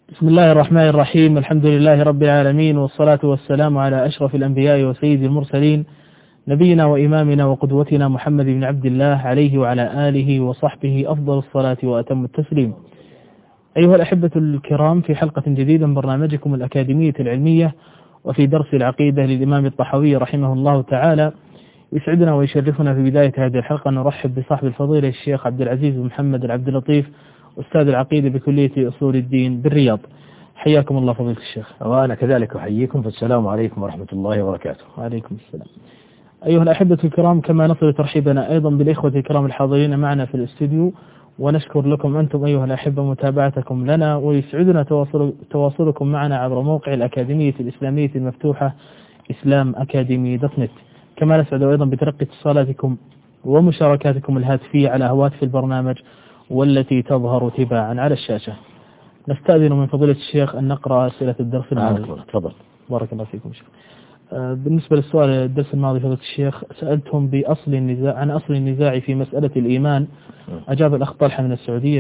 بسم الله الرحمن الرحيم. الحمد لله رب العالمين، والصلاة والسلام على أشرف الأنبياء وسيد المرسلين، نبينا وإمامنا وقدوتنا محمد بن عبد الله عليه وعلى آله وصحبه أفضل الصلاة وأتم التسليم. أيها الأحبة الكرام، في حلقة جديدة من برنامجكم الأكاديمية العلمية وفي درس العقيدة للإمام الطحاوي رحمه الله تعالى، يسعدنا ويشرفنا في بداية هذه الحلقة أن نرحب بصاحب الفضيلة الشيخ عبد العزيز بن محمد العبد اللطيف، أستاذ العقيدة بكلية أصول الدين بالرياض. حياكم الله فضيلة الشيخ. وأنا كذلك أحييكم، فالسلام عليكم ورحمة الله وبركاته. وعليكم السلام. أيها الأحبة الكرام، كما نصل ترحيبنا أيضا بالإخوة الكرام الحاضرين معنا في الاستوديو، ونشكر لكم أنتم أيها الأحبة متابعتكم لنا، ويسعدنا تواصلكم معنا عبر موقع الأكاديمية الإسلامية المفتوحة islamacademy.net. كما نسعد أيضا بتلقي اتصالاتكم ومشاركاتكم الهاتفية على هواتف البرنامج والتي تظهر تباعا على الشاشة. نستأذن من فضيلة الشيخ أن نقرأ أسئلة الدرس الماضي. تفضل. بارك الله فيكم شيخ. بالنسبة للسؤال الدرس الماضي فضيلة الشيخ، سألتهم عن أصل النزاع في مسألة الإيمان. أجاب الأخ طلحة من السعودية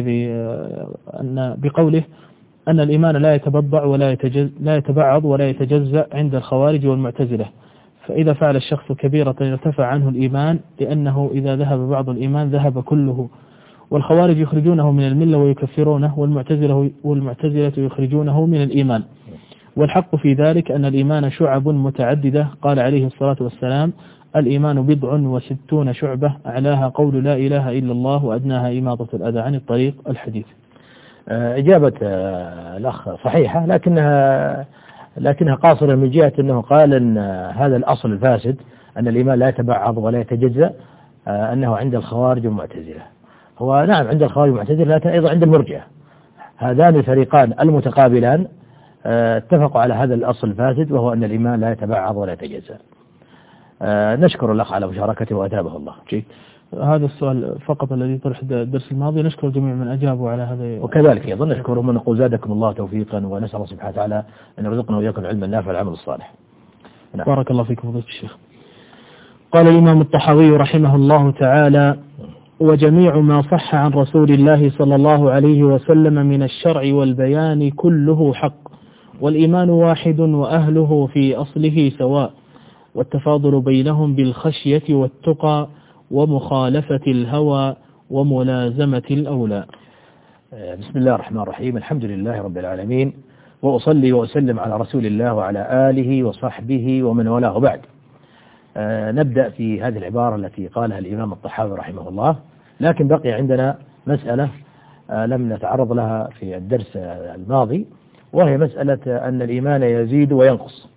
بقوله أن الإيمان لا يتبضع لا يتبعض ولا يتجزأ عند الخوارج والمعتزلة، فإذا فعل الشخص كبيرة ارتفع عنه الإيمان، لأنه إذا ذهب بعض الإيمان ذهب كله، والخوارج يخرجونه من الملة ويكفرونه، والمعتزلة يخرجونه من الإيمان. والحق في ذلك أن الإيمان شعب متعددة، قال عليه الصلاة والسلام: الإيمان 67 شعبة، أعلاها قول لا إله إلا الله، وأدناها إماطة الأذى عن الطريق. الحديث. إجابة الأخ صحيحة، لكنها قاصرة من جهة أنه قال أن هذا الأصل الفاسد أن الإيمان لا يتبعض ولا يتجزأ، أنه عند الخوارج والمعتزلة. هو نعم عند الخوارج والمعتزلة، لكن أيضا عند المرجئة. هذان الفريقان المتقابلان اتفقوا على هذا الأصل الفاسد، وهو أن الإيمان لا يتبعض ولا يتجزأ. نشكر الأخ على مشاركته وأتابه الله. هذا السؤال فقط الذي طرح الدرس الماضي، نشكر جميع من أجابوا على هذا، وكذلك أيضا نشكر من نقول زادكم الله توفيقا، ونسأل الله سبحانه وتعالى أن يرزقنا وإياكم العلم النافع والعمل الصالح. نعم. بارك الله فيكم فضيلة الشيخ. قال الإمام الطحاوي رحمه الله تعالى: وجميع ما صح عن رسول الله صلى الله عليه وسلم من الشرع والبيان كله حق، والإيمان واحد وأهله في أصله سواء، والتفاضل بينهم بالخشية والتقى ومخالفة الهوى وملازمة الأولى. بسم الله الرحمن الرحيم. الحمد لله رب العالمين، وأصلي وأسلم على رسول الله وعلى آله وصحبه ومن والاه، بعد. نبدأ في هذه العبارة التي قالها الإمام الطحاوي رحمه الله، لكن بقي عندنا مسألة لم نتعرض لها في الدرس الماضي، وهي مسألة أن الإيمان يزيد وينقص.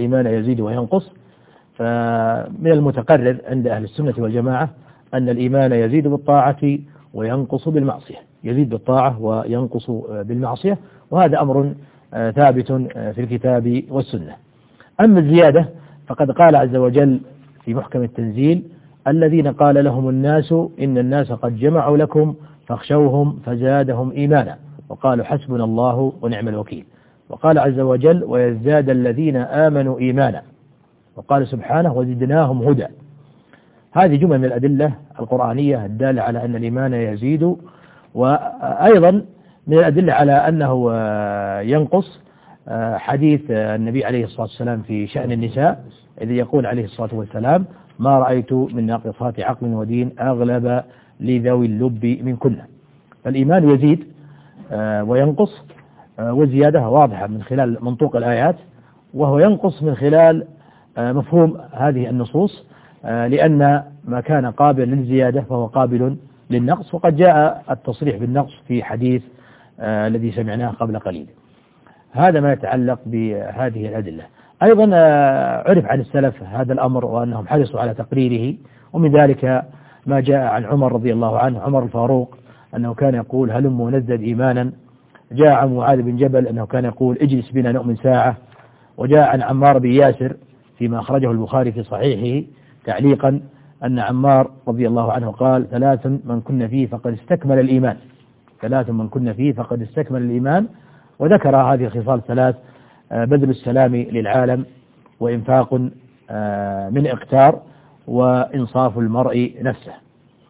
فمن المتقرر عند أهل السنة والجماعة أن الإيمان يزيد بالطاعة وينقص بالمعصية، يزيد بالطاعة وينقص بالمعصية، وهذا أمر ثابت في الكتاب والسنة. أما الزيادة فقد قال عز وجل في محكم التنزيل: الذين قال لهم الناس إن الناس قد جمعوا لكم فاخشوهم فزادهم إيمانا وقالوا حسبنا الله ونعم الوكيل. وقال عز وجل: ويزداد الذين آمنوا إيمانا. وقال سبحانه: وزدناهم هدى. هذه جمل من الأدلة القرآنية الدالة على أن الإيمان يزيد، وأيضا من الأدلة على أنه ينقص حديث النبي عليه الصلاة والسلام في شأن النساء، إذ يقول عليه الصلاة والسلام: ما رأيت من ناقصات عقل ودين أغلب لذوي اللب منكن. فالإيمان يزيد وينقص، والزيادة واضحة من خلال منطوق الآيات، وهو ينقص من خلال مفهوم هذه النصوص، لأن ما كان قابل للزيادة فهو قابل للنقص، وقد جاء التصريح بالنقص في حديث الذي سمعناه قبل قليل. هذا ما يتعلق بهذه الأدلة. أيضا عرف عن السلف هذا الأمر وأنهم حرصوا على تقريره، ومن ذلك ما جاء عن عمر رضي الله عنه، عمر الفاروق، أنه كان يقول: هلموا نزدد إيمانا. جاء عن معاذ بن جبل أنه كان يقول: اجلس بنا نؤمن ساعة. وجاء عن عمار بن ياسر فيما أخرجه البخاري في صحيحه تعليقا أن عمار رضي الله عنه قال: ثلاث من كن فيه فقد استكمل الإيمان. وذكر هذه الخصال ثلاث: بذل السلام للعالم، وإنفاق من إقتار، وإنصاف المرء نفسه.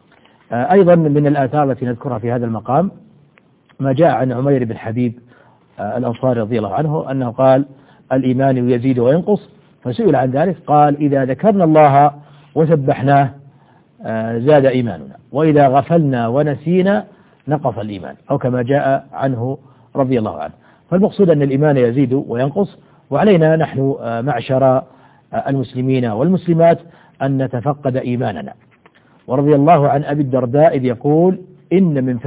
أيضا من الآثار التي نذكرها في هذا المقام ما جاء عن عمير بن حبيب الأنصاري رضي الله عنه أنه قال الإيمان يزيد وينقص، فسئل عن ذلك قال إذا ذكرنا الله وسبحناه زاد إيماننا، وإذا غفلنا ونسينا نقص الإيمان، أو كما جاء عنه رضي الله عنه. فالمقصود أن الإيمان يزيد وينقص، وعلينا نحن معشر المسلمين والمسلمات أن نتفقد إيماننا. ورضي الله عن أبي الدرداء إذ يقول إن من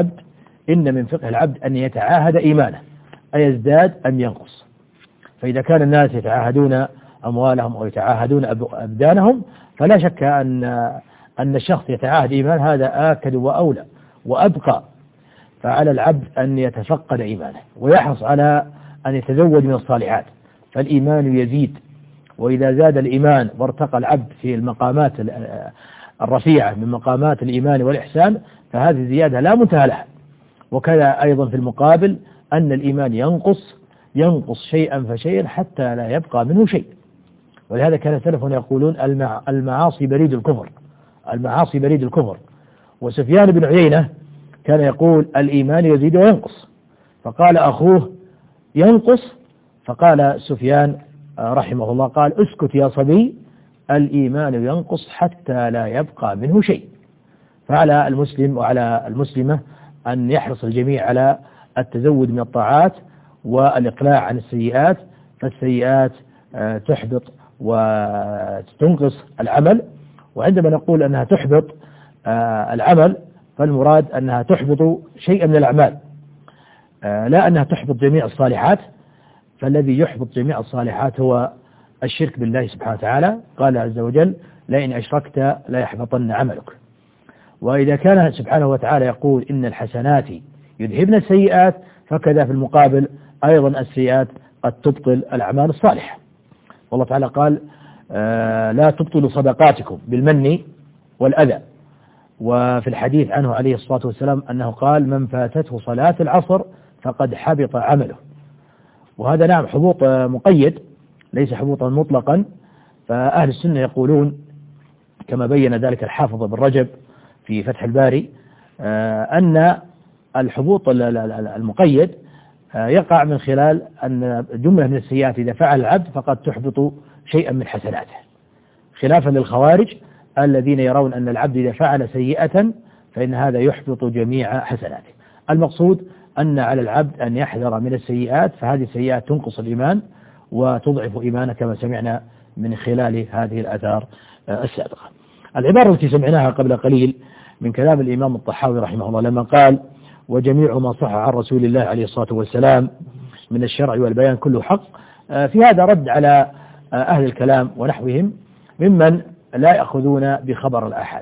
فقه العبد أن يتعاهد إيمانه أيزداد أم ينقص. فإذا كان الناس يتعاهدون أموالهم أو يتعاهدون أبدانهم، فلا شك أن الشخص يتعاهد إيمان، هذا آكد وأولى وأبقى. فعلى العبد أن يتفقد إيمانه ويحرص على أن يتزود من الصالحات، فالإيمان يزيد، وإذا زاد الإيمان وارتقى العبد في المقامات الرفيعة من مقامات الإيمان والإحسان، فهذه الزيادة لا منتهى لها. وكذا أيضا في المقابل أن الإيمان ينقص شيئا فشيئا حتى لا يبقى منه شيء. ولهذا كان سلفنا يقولون المعاصي بريد الكفر. وسفيان بن عيينة كان يقول الإيمان يزيد وينقص، فقال أخوه ينقص، فقال سفيان رحمه الله قال اسكت يا صبي، الإيمان ينقص حتى لا يبقى منه شيء. فعلى المسلم وعلى المسلمة أن يحرص الجميع على التزود من الطاعات والإقلاع عن السيئات، فالسيئات تحبط وتنقص العمل. وعندما نقول أنها تحبط العمل فالمراد أنها تحبط شيئا من الأعمال، لا أنها تحبط جميع الصالحات. فالذي يحبط جميع الصالحات هو الشرك بالله سبحانه وتعالى. قال عز وجل لئن أشركت ليحبطن عملك. وإذا كان سبحانه وتعالى يقول إن الحسنات يذهبن السيئات، فكذا في المقابل أيضا السيئات قد تبطل الأعمال الصالحة. والله تعالى قال لا تبطلوا صدقاتكم بالمن والأذى. وفي الحديث عنه عليه الصلاة والسلام أنه قال من فاتته صلاة العصر فقد حبط عمله. وهذا نعم حبوط مقيد ليس حبوطا مطلقا. فأهل السنة يقولون كما بين ذلك الحافظ ابن رجب في فتح الباري أن الحبوط المقيد يقع من خلال أن جملة من السيئات إذا فعل العبد فقد تحبط شيئا من حسناته، خلافا للخوارج الذين يرون أن العبد إذا فعل سيئة فإن هذا يحبط جميع حسناته. المقصود أن على العبد أن يحذر من السيئات، فهذه السيئات تنقص الإيمان وتضعف إيمانه كما سمعنا من خلال هذه الآثار السابقة. العبارة التي سمعناها قبل قليل من كلام الإمام الطحاوي رحمه الله لما قال وجميع ما صح عن رسول الله عليه الصلاة والسلام من الشرع والبيان كله حق، في هذا رد على أهل الكلام ونحوهم ممن لا يأخذون بخبر الآحاد.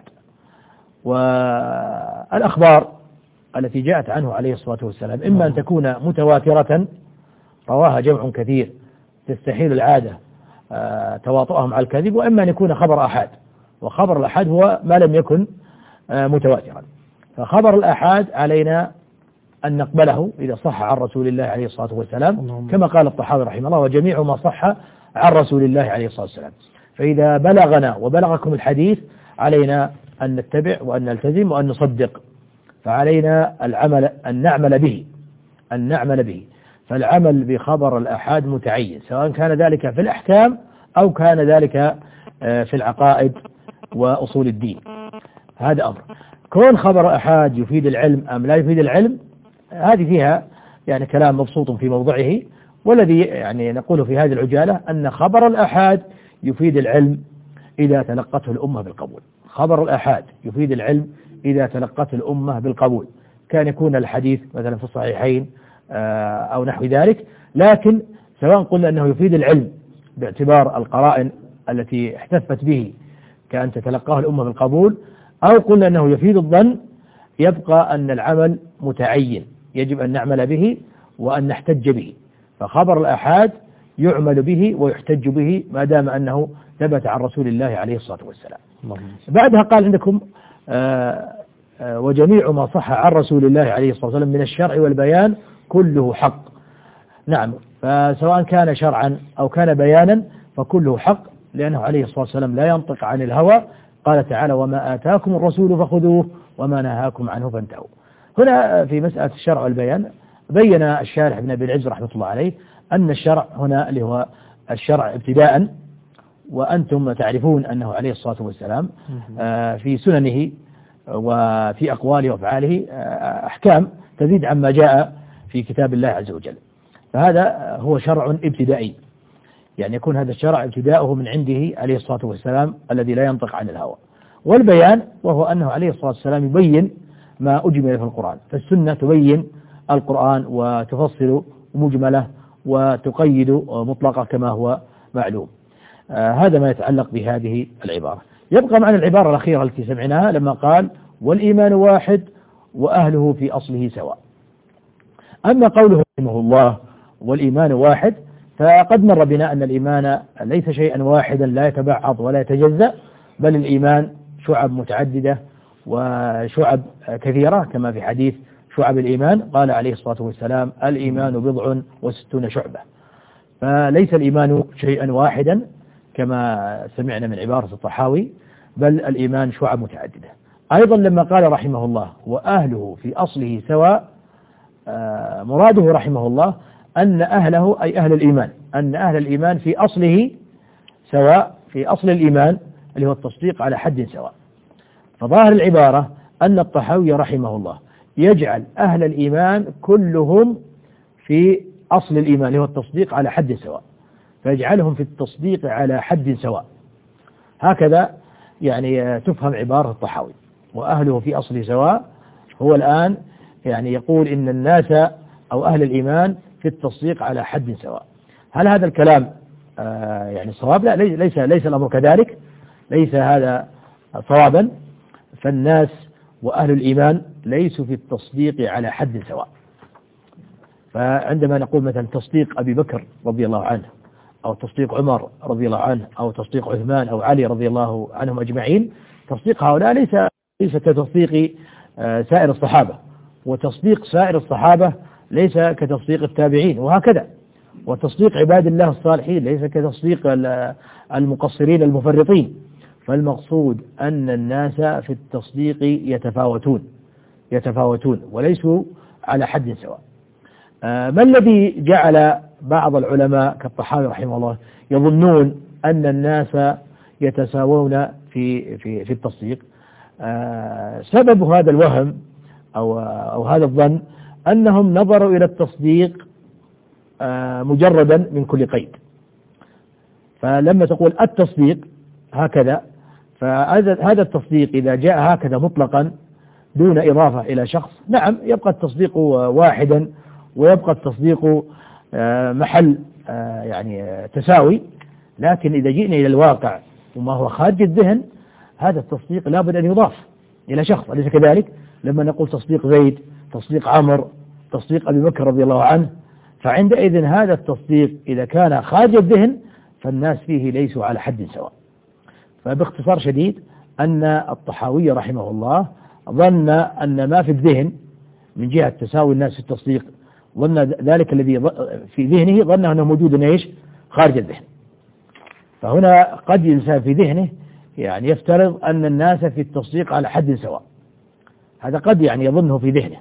والأخبار التي جاءت عنه عليه الصلاة والسلام إما أن تكون متواترة رواها جمع كثير تستحيل العادة تواطؤهم على الكذب، وإما أن يكون خبر آحاد، وخبر الآحاد هو ما لم يكن متواترا. فخبر الآحاد علينا أن نقبله إذا صح عن رسول الله عليه الصلاة والسلام كما قال الطحاوي رحمه الله وجميع ما صح عن رسول الله عليه الصلاة والسلام. فإذا بلغنا وبلغكم الحديث علينا أن نتبع وأن نلتزم وأن نصدق، فعلينا العمل أن نعمل به. فالعمل بخبر الآحاد متعين، سواء كان ذلك في الأحكام أو كان ذلك في العقائد وأصول الدين. هذا أمر. كون خبر آحاد يفيد العلم أم لا يفيد العلم، هذه فيها يعني كلام مبسوط في موضعه. والذي يعني نقول في هذه العجالة أن خبر الآحاد يفيد العلم إذا تلقته الأمة بالقبول. خبر الآحاد يفيد العلم إذا تلقته الأمة بالقبول، كان يكون الحديث مثلا في الصحيحين أو نحو ذلك. لكن سواء قلنا أنه يفيد العلم باعتبار القرائن التي احتفت به كأن تتلقاه الأمة بالقبول، أو قلنا أنه يفيد الظن، يبقى أن العمل متعين يجب أن نعمل به وأن نحتج به. فخبر الآحاد يعمل به ويحتج به ما دام أنه ثبت عن رسول الله عليه الصلاة والسلام. بعدها قال عندكم وجميع ما صح عن رسول الله عليه الصلاة والسلام من الشرع والبيان كله حق. نعم، فسواء كان شرعا أو كان بيانا فكله حق، لأنه عليه الصلاة والسلام لا ينطق عن الهوى. قال تعالى وما آتاكم الرسول فخذوه وما نهاكم عنه فانتهوا. هنا في مسألة الشرع والبيان بين الشارح ابن أبي العز رحمة الله عليه أن الشرع هنا اللي هو الشرع ابتداء، وأنتم تعرفون أنه عليه الصلاة والسلام في سننه وفي أقواله وأفعاله أحكام تزيد عما جاء في كتاب الله عز وجل، فهذا هو شرع ابتدائي، يعني يكون هذا الشرع ابتداؤه من عنده عليه الصلاة والسلام الذي لا ينطق عن الهوى. والبيان وهو أنه عليه الصلاة والسلام يبين ما أجمل في القرآن، فالسنة تبين القرآن وتفصل مجمله وتقيد مطلقة كما هو معلوم. هذا ما يتعلق بهذه العبارة. يبقى معنا العبارة الأخيرة التي سمعناها لما قال والإيمان واحد وأهله في أصله سواء. أما قوله رحمه الله والإيمان واحد، فقد مر بنا أن الإيمان ليس شيئا واحدا لا يتبعض ولا يتجزأ، بل الإيمان شعب متعددة وشعب كثيرة، كما في حديث شعب الإيمان قال عليه الصلاة والسلام الإيمان 60 شعبة، فليس الإيمان شيئا واحدا كما سمعنا من عبارة الطحاوي، بل الإيمان شعب متعددة. أيضا لما قال رحمه الله وأهله في أصله سواء، مراده رحمه الله أن أهله أي أهل الإيمان، أن أهل الإيمان في أصله سواء، في أصل الإيمان اللي هو التصديق على حد سواء. فظاهر العبارة أن الطحاوي رحمه الله يجعل أهل الإيمان كلهم في أصل الإيمان اللي هو التصديق على حد سواء، فيجعلهم في التصديق على حد سواء. هكذا يعني تفهم عبارة الطحاوي وأهله في أصله سواء. هو الآن يعني يقول إن الناس أو أهل الإيمان في التصديق على حد سواء. هل هذا الكلام يعني صواب؟ لا، ليس الأمر كذلك، ليس هذا صوابا. فالناس وأهل الإيمان ليسوا في التصديق على حد سواء. فعندما نقول مثلا تصديق أبي بكر رضي الله عنه، أو تصديق عمر رضي الله عنه، أو تصديق عثمان أو علي رضي الله عنهم أجمعين، تصديق هؤلاء ليس كتصديق سائر الصحابة، وتصديق سائر الصحابة ليس كتصديق التابعين، وهكذا. وتصديق عباد الله الصالحين ليس كتصديق المقصرين المفرطين. فالمقصود أن الناس في التصديق يتفاوتون وليسوا على حد سواء. ما الذي جعل بعض العلماء كالطحاوي رحمه الله يظنون أن الناس يتساوون في التصديق؟ سبب هذا الوهم أو هذا الظن أنهم نظروا إلى التصديق مجردا من كل قيد. فلما تقول التصديق هكذا، فهذا التصديق إذا جاء هكذا مطلقا دون إضافة إلى شخص، نعم يبقى التصديق واحدا ويبقى التصديق محل يعني تساوي. لكن إذا جئنا إلى الواقع وما هو خارج الذهن، هذا التصديق لابد أن يضاف إلى شخص، أليس كذلك؟ لما نقول تصديق زيد، تصديق عمر، تصديق أبي بكر رضي الله عنه، فعندئذ هذا التصديق إذا كان خارج الذهن فالناس فيه ليسوا على حد سواء. فباختصار شديد أن الطحاوي رحمه الله ظن أن ما في الذهن من جهة تساوي الناس في التصديق، ظن ذلك الذي في ذهنه ظنه أنه موجود إيش خارج الذهن. فهنا قد الإنسان في ذهنه يعني يفترض أن الناس في التصديق على حد سواء، هذا قد يعني يظنه في ذهنه.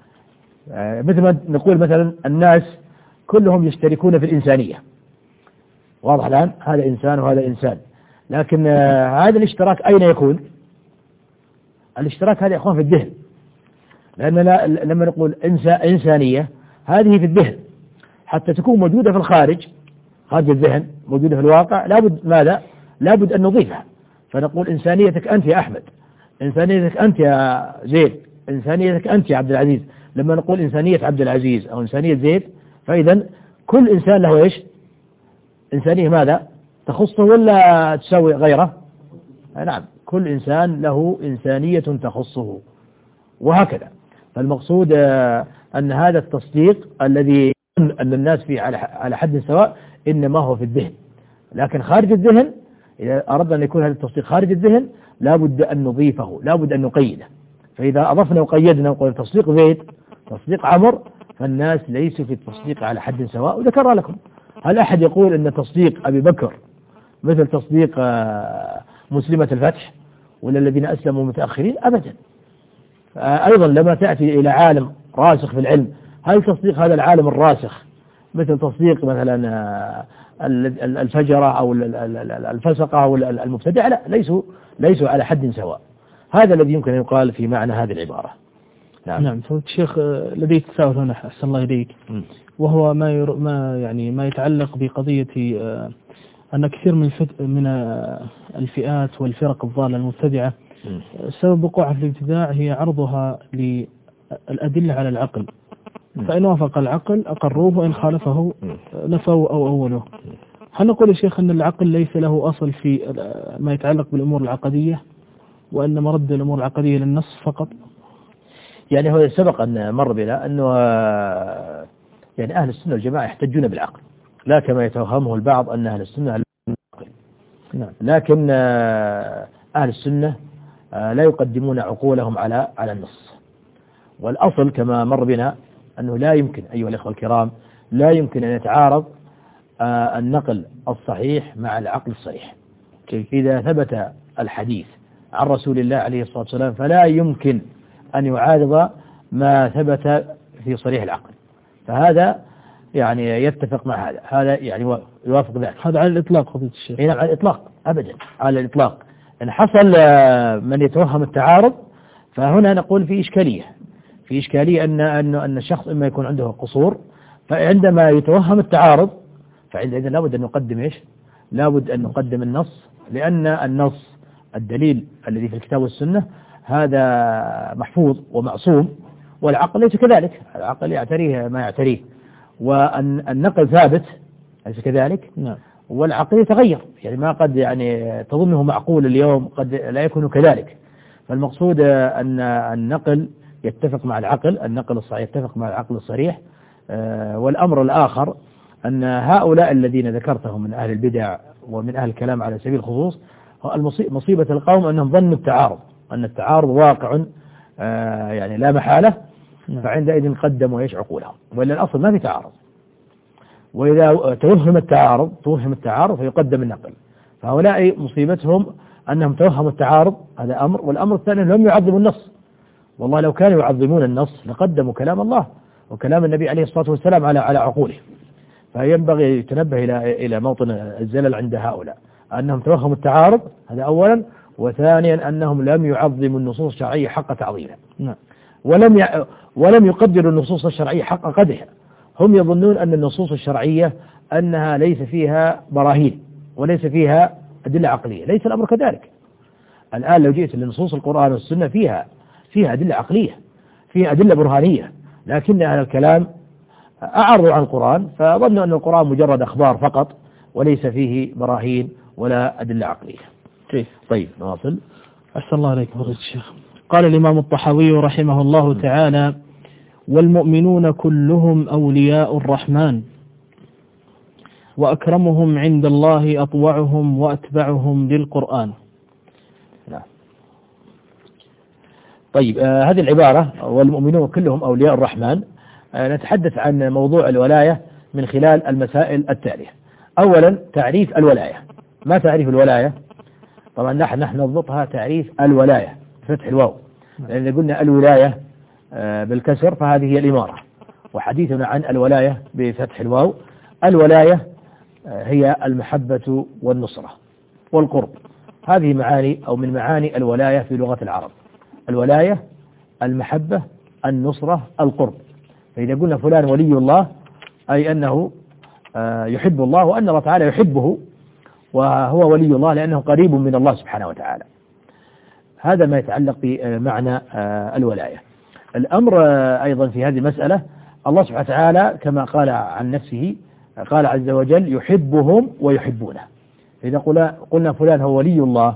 مثل ما نقول مثلا الناس كلهم يشتركون في الإنسانية، واضح الآن، هذا إنسان وهذا إنسان، لكن هذا الاشتراك أين يكون؟ الاشتراك هذا يا أخوان في الذهن، لأن لما نقول إنسانية هذه في الذهن، حتى تكون موجودة في الخارج، خارج الذهن، موجودة في الواقع، لابد ماذا؟ لابد أن نضيفها. فنقول إنسانيتك أنت يا أحمد، إنسانيتك أنت يا زيد، إنسانيتك أنت يا عبد العزيز. لما نقول إنسانية عبد العزيز أو إنسانية زيد، فإذا كل إنسان له إيش؟ إنسانية ماذا؟ تخصه ولا تساوي غيره؟ نعم، كل إنسان له إنسانية تخصه، وهكذا. فالمقصود أن هذا التصديق الذي أن الناس فيه على حد سواء إنما هو في الذهن، لكن خارج الذهن إذا أردنا أن يكون هذا التصديق خارج الذهن لابد أن نضيفه، لابد أن نقيده. فإذا أضفنا وقيدنا وقلنا تصديق زيد، تصديق عمر، فالناس ليسوا في التصديق على حد سواء. وذكر لكم، هل أحد يقول أن تصديق أبي بكر مثل تصديق مسلمة الفتح ولا الذين أسلموا متأخرين؟ أبدا. أيضا لما تأتي إلى عالم راسخ في العلم هل تصديق هذا العالم الراسخ مثل تصديق مثلا الفجرة أو الفسقة أو المبتدع؟ لا، ليسوا على حد سواء. هذا الذي يمكن أن يقال في معنى هذه العبارة. نعم فضيلة الشيخ، لدي تساؤل هنا أحسن الله إليك، وهو ما يتعلق بقضية أن كثير من الفئات والفرق الضالة المبتدعة سبب وقوعها في الابتداع هي عرضها للأدلة على العقل، فإن وافق العقل أقروه وإن خالفه نفوا أو أولوه. هل نقول يا شيخ أن العقل ليس له أصل في ما يتعلق بالأمور العقدية، وأن مرد الأمور العقدية للنص فقط؟ يعني هو سبق أن مر بنا أنه يعني أهل السنة والجماعة يحتجون بالعقل، لا كما يتوهمه البعض أن أهل السنة نعم. لكن أهل السنة لا يقدمون عقولهم على النص. والأصل كما مر بنا أنه لا يمكن أيها الأخوة الكرام، لا يمكن أن يتعارض النقل الصحيح مع العقل الصريح. إذا ثبت الحديث عن رسول الله عليه الصلاة والسلام فلا يمكن أن يعارض ما ثبت في صريح العقل، فهذا يعني يتفق مع هذا يعني يوافق ذلك. هذا على الإطلاق فضيلة الشيخ؟ نعم على الإطلاق، أبدا على الإطلاق. إن حصل من يتوهم التعارض فهنا نقول في إشكالية أن الشخص إما يكون عنده قصور، فعندما يتوهم التعارض فعندئذ لابد أن نقدم لابد أن نقدم النص، لأن النص الدليل الذي في الكتاب والسنة هذا محفوظ ومعصوم، والعقل ليس كذلك، العقل يعتريه ما يعتريه، والنقل ثابت ليس كذلك. نعم. والعقل يتغير، يعني ما قد يعني تظنه معقول اليوم قد لا يكون كذلك. فالمقصود أن النقل يتفق مع العقل، النقل الصحيح يتفق مع العقل الصريح. والأمر الآخر أن هؤلاء الذين ذكرتهم من أهل البدع ومن أهل الكلام على سبيل الخصوص، مصيبة القوم أنهم ظنوا التعارض، أن التعارض واقع يعني لا محالة، فعندئذ قدموا عقولهم، وإلا الأصل ما في تعارض. وإذا توهم التعارض فيقدم النقل. فهؤلاء مصيبتهم أنهم توهموا التعارض، هذا أمر. والأمر الثاني لم يعظموا النص، والله لو كانوا يعظمون النص لقدموا كلام الله وكلام النبي عليه الصلاة والسلام على عقوله. فينبغي يتنبه إلى موطن الزلل عند هؤلاء، أنهم توهموا التعارض، هذا أولا، وثانيا أنهم لم يعظموا النصوص الشرعية حق تعظيمها. نعم. ولم يقدروا النصوص الشرعية حق قدرها. هم يظنون أن النصوص الشرعية أنها ليس فيها براهين وليس فيها أدلة عقلية، ليس الأمر كذلك. الآن لو جئت لنصوص القرآن والسنة فيها أدلة عقلية، فيها أدلة برهانية، لكن أهل الكلام أعرضوا عن القرآن فظنوا أن القرآن مجرد أخبار فقط وليس فيه براهين ولا أدلة عقلية. طيب نواصل. أحسن الله عليك فضيلة الشيخ. قال الإمام الطحاوي رحمه الله تعالى: والمؤمنون كلهم أولياء الرحمن، وأكرمهم عند الله أطوعهم وأتبعهم للقرآن. نعم. طيب هذه العبارة والمؤمنون كلهم أولياء الرحمن، نتحدث عن موضوع الولاية من خلال المسائل التالية. أولا تعريف الولاية. ما تعريف الولاية؟ طبعا نحن نضبطها تعريف الولاية بفتح الواو، لأن قلنا الولاية بالكسر فهذه هي الإمارة، وحديثنا عن الولاية بفتح الواو. الولاية هي المحبة والنصرة والقرب، هذه معاني أو من معاني الولاية في لغة العرب. الولاية المحبة النصرة القرب. فإذا قلنا فلان ولي الله أي أنه يحب الله، وأن الله تعالى يحبه، وهو ولي الله لأنه قريب من الله سبحانه وتعالى. هذا ما يتعلق بمعنى الولاية. الأمر أيضا في هذه المسألة، الله سبحانه وتعالى كما قال عن نفسه قال عز وجل: يحبهم ويحبونه. إذا قلنا فلان هو ولي الله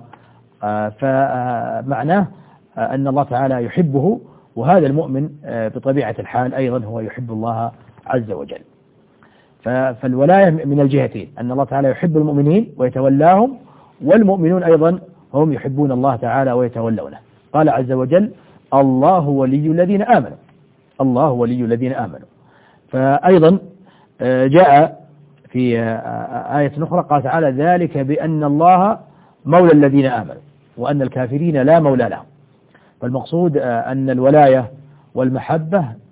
فمعناه أن الله تعالى يحبه، وهذا المؤمن بطبيعة الحال أيضا هو يحب الله عز وجل. فالولاية من الجهتين، أن الله تعالى يحب المؤمنين ويتولاهم، والمؤمنون أيضا هم يحبون الله تعالى ويتولونه. قال عز وجل: الله ولي الذين آمنوا. الله ولي الذين آمنوا. فأيضا جاء في آية أخرى قال تعالى: ذلك بأن الله مولى الذين آمنوا وأن الكافرين لا مولى لهم. فالمقصود أن الولاية والمحبة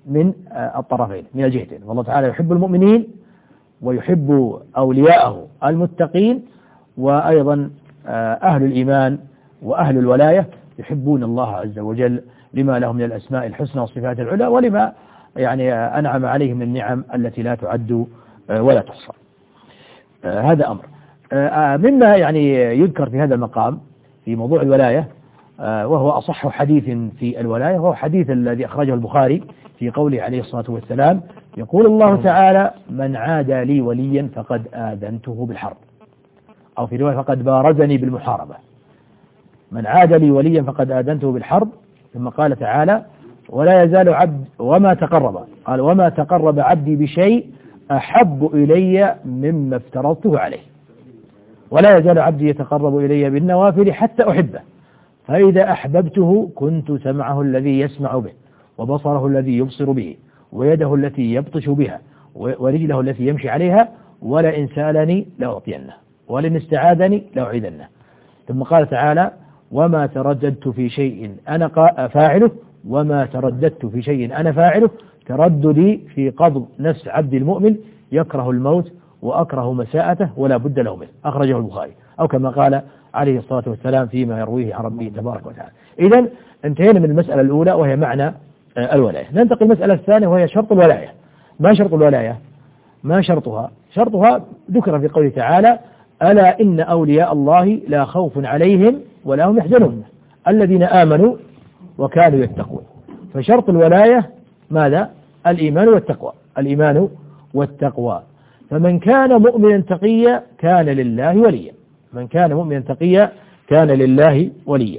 من الطرفين من الجهتين. والله تعالى يحب المؤمنين ويحب أولياءه المتقين، وأيضا أهل الإيمان وأهل الولاية يحبون الله عز وجل لما لهم من الأسماء الحسنى والصفات العلى، ولما يعني أنعم عليهم من النعم التي لا تعد ولا تحصى. هذا أمر. مما يعني يذكر في هذا المقام في موضوع الولاية، وهو أصح حديث في الولاية، وهو حديث الذي أخرجه البخاري في قوله عليه الصلاة والسلام: يقول الله تعالى: من عادى لي وليا فقد آذنته بالحرب، أو في رواية فقد بارزني بالمحاربة. من عادى لي وليا فقد آذنته بالحرب. ثم قال تعالى: ولا يزال عبد وما تقرب، قال: وما تقرب عبدي بشيء أحب إلي مما افترضته عليه. ولا يزال عبدي يتقرب إلي بالنوافل حتى أحبه، فإذا أحببته كنت سمعه الذي يسمع به، وبصره الذي يبصر به، ويده التي يبطش بها، ورجله التي يمشي عليها، ولئن سألني لأعطينه، ولئن استعاذني لأعيذنه. ثم قال تعالى: وما ترددت في شيء أنا فاعله، وما ترددت في شيء أنا فاعله ترددي في قبض نفس عبد المؤمن يكره الموت وأكره مساءته ولا بد له منه. أخرجه البخاري، أو كما قال عليه الصلاة والسلام فيما يرويه عن ربه تبارك وتعالى. إذن انتهينا من المسألة الأولى وهي معنى الولاية. ننتقل المسألة الثانية وهي شرط الولاية. ما شرط الولاية؟ ما شرطها؟ شرطها ذكر في قوله تعالى: ألا إن أولياء الله لا خوف عليهم ولا هم يحزنون الذين آمنوا وكانوا يتقون. فشرط الولاية ماذا؟ الإيمان والتقوى. الإيمان والتقوى. فمن كان مؤمنا تقيا كان لله وليا. من كان مؤمنا تقيا كان لله وليا.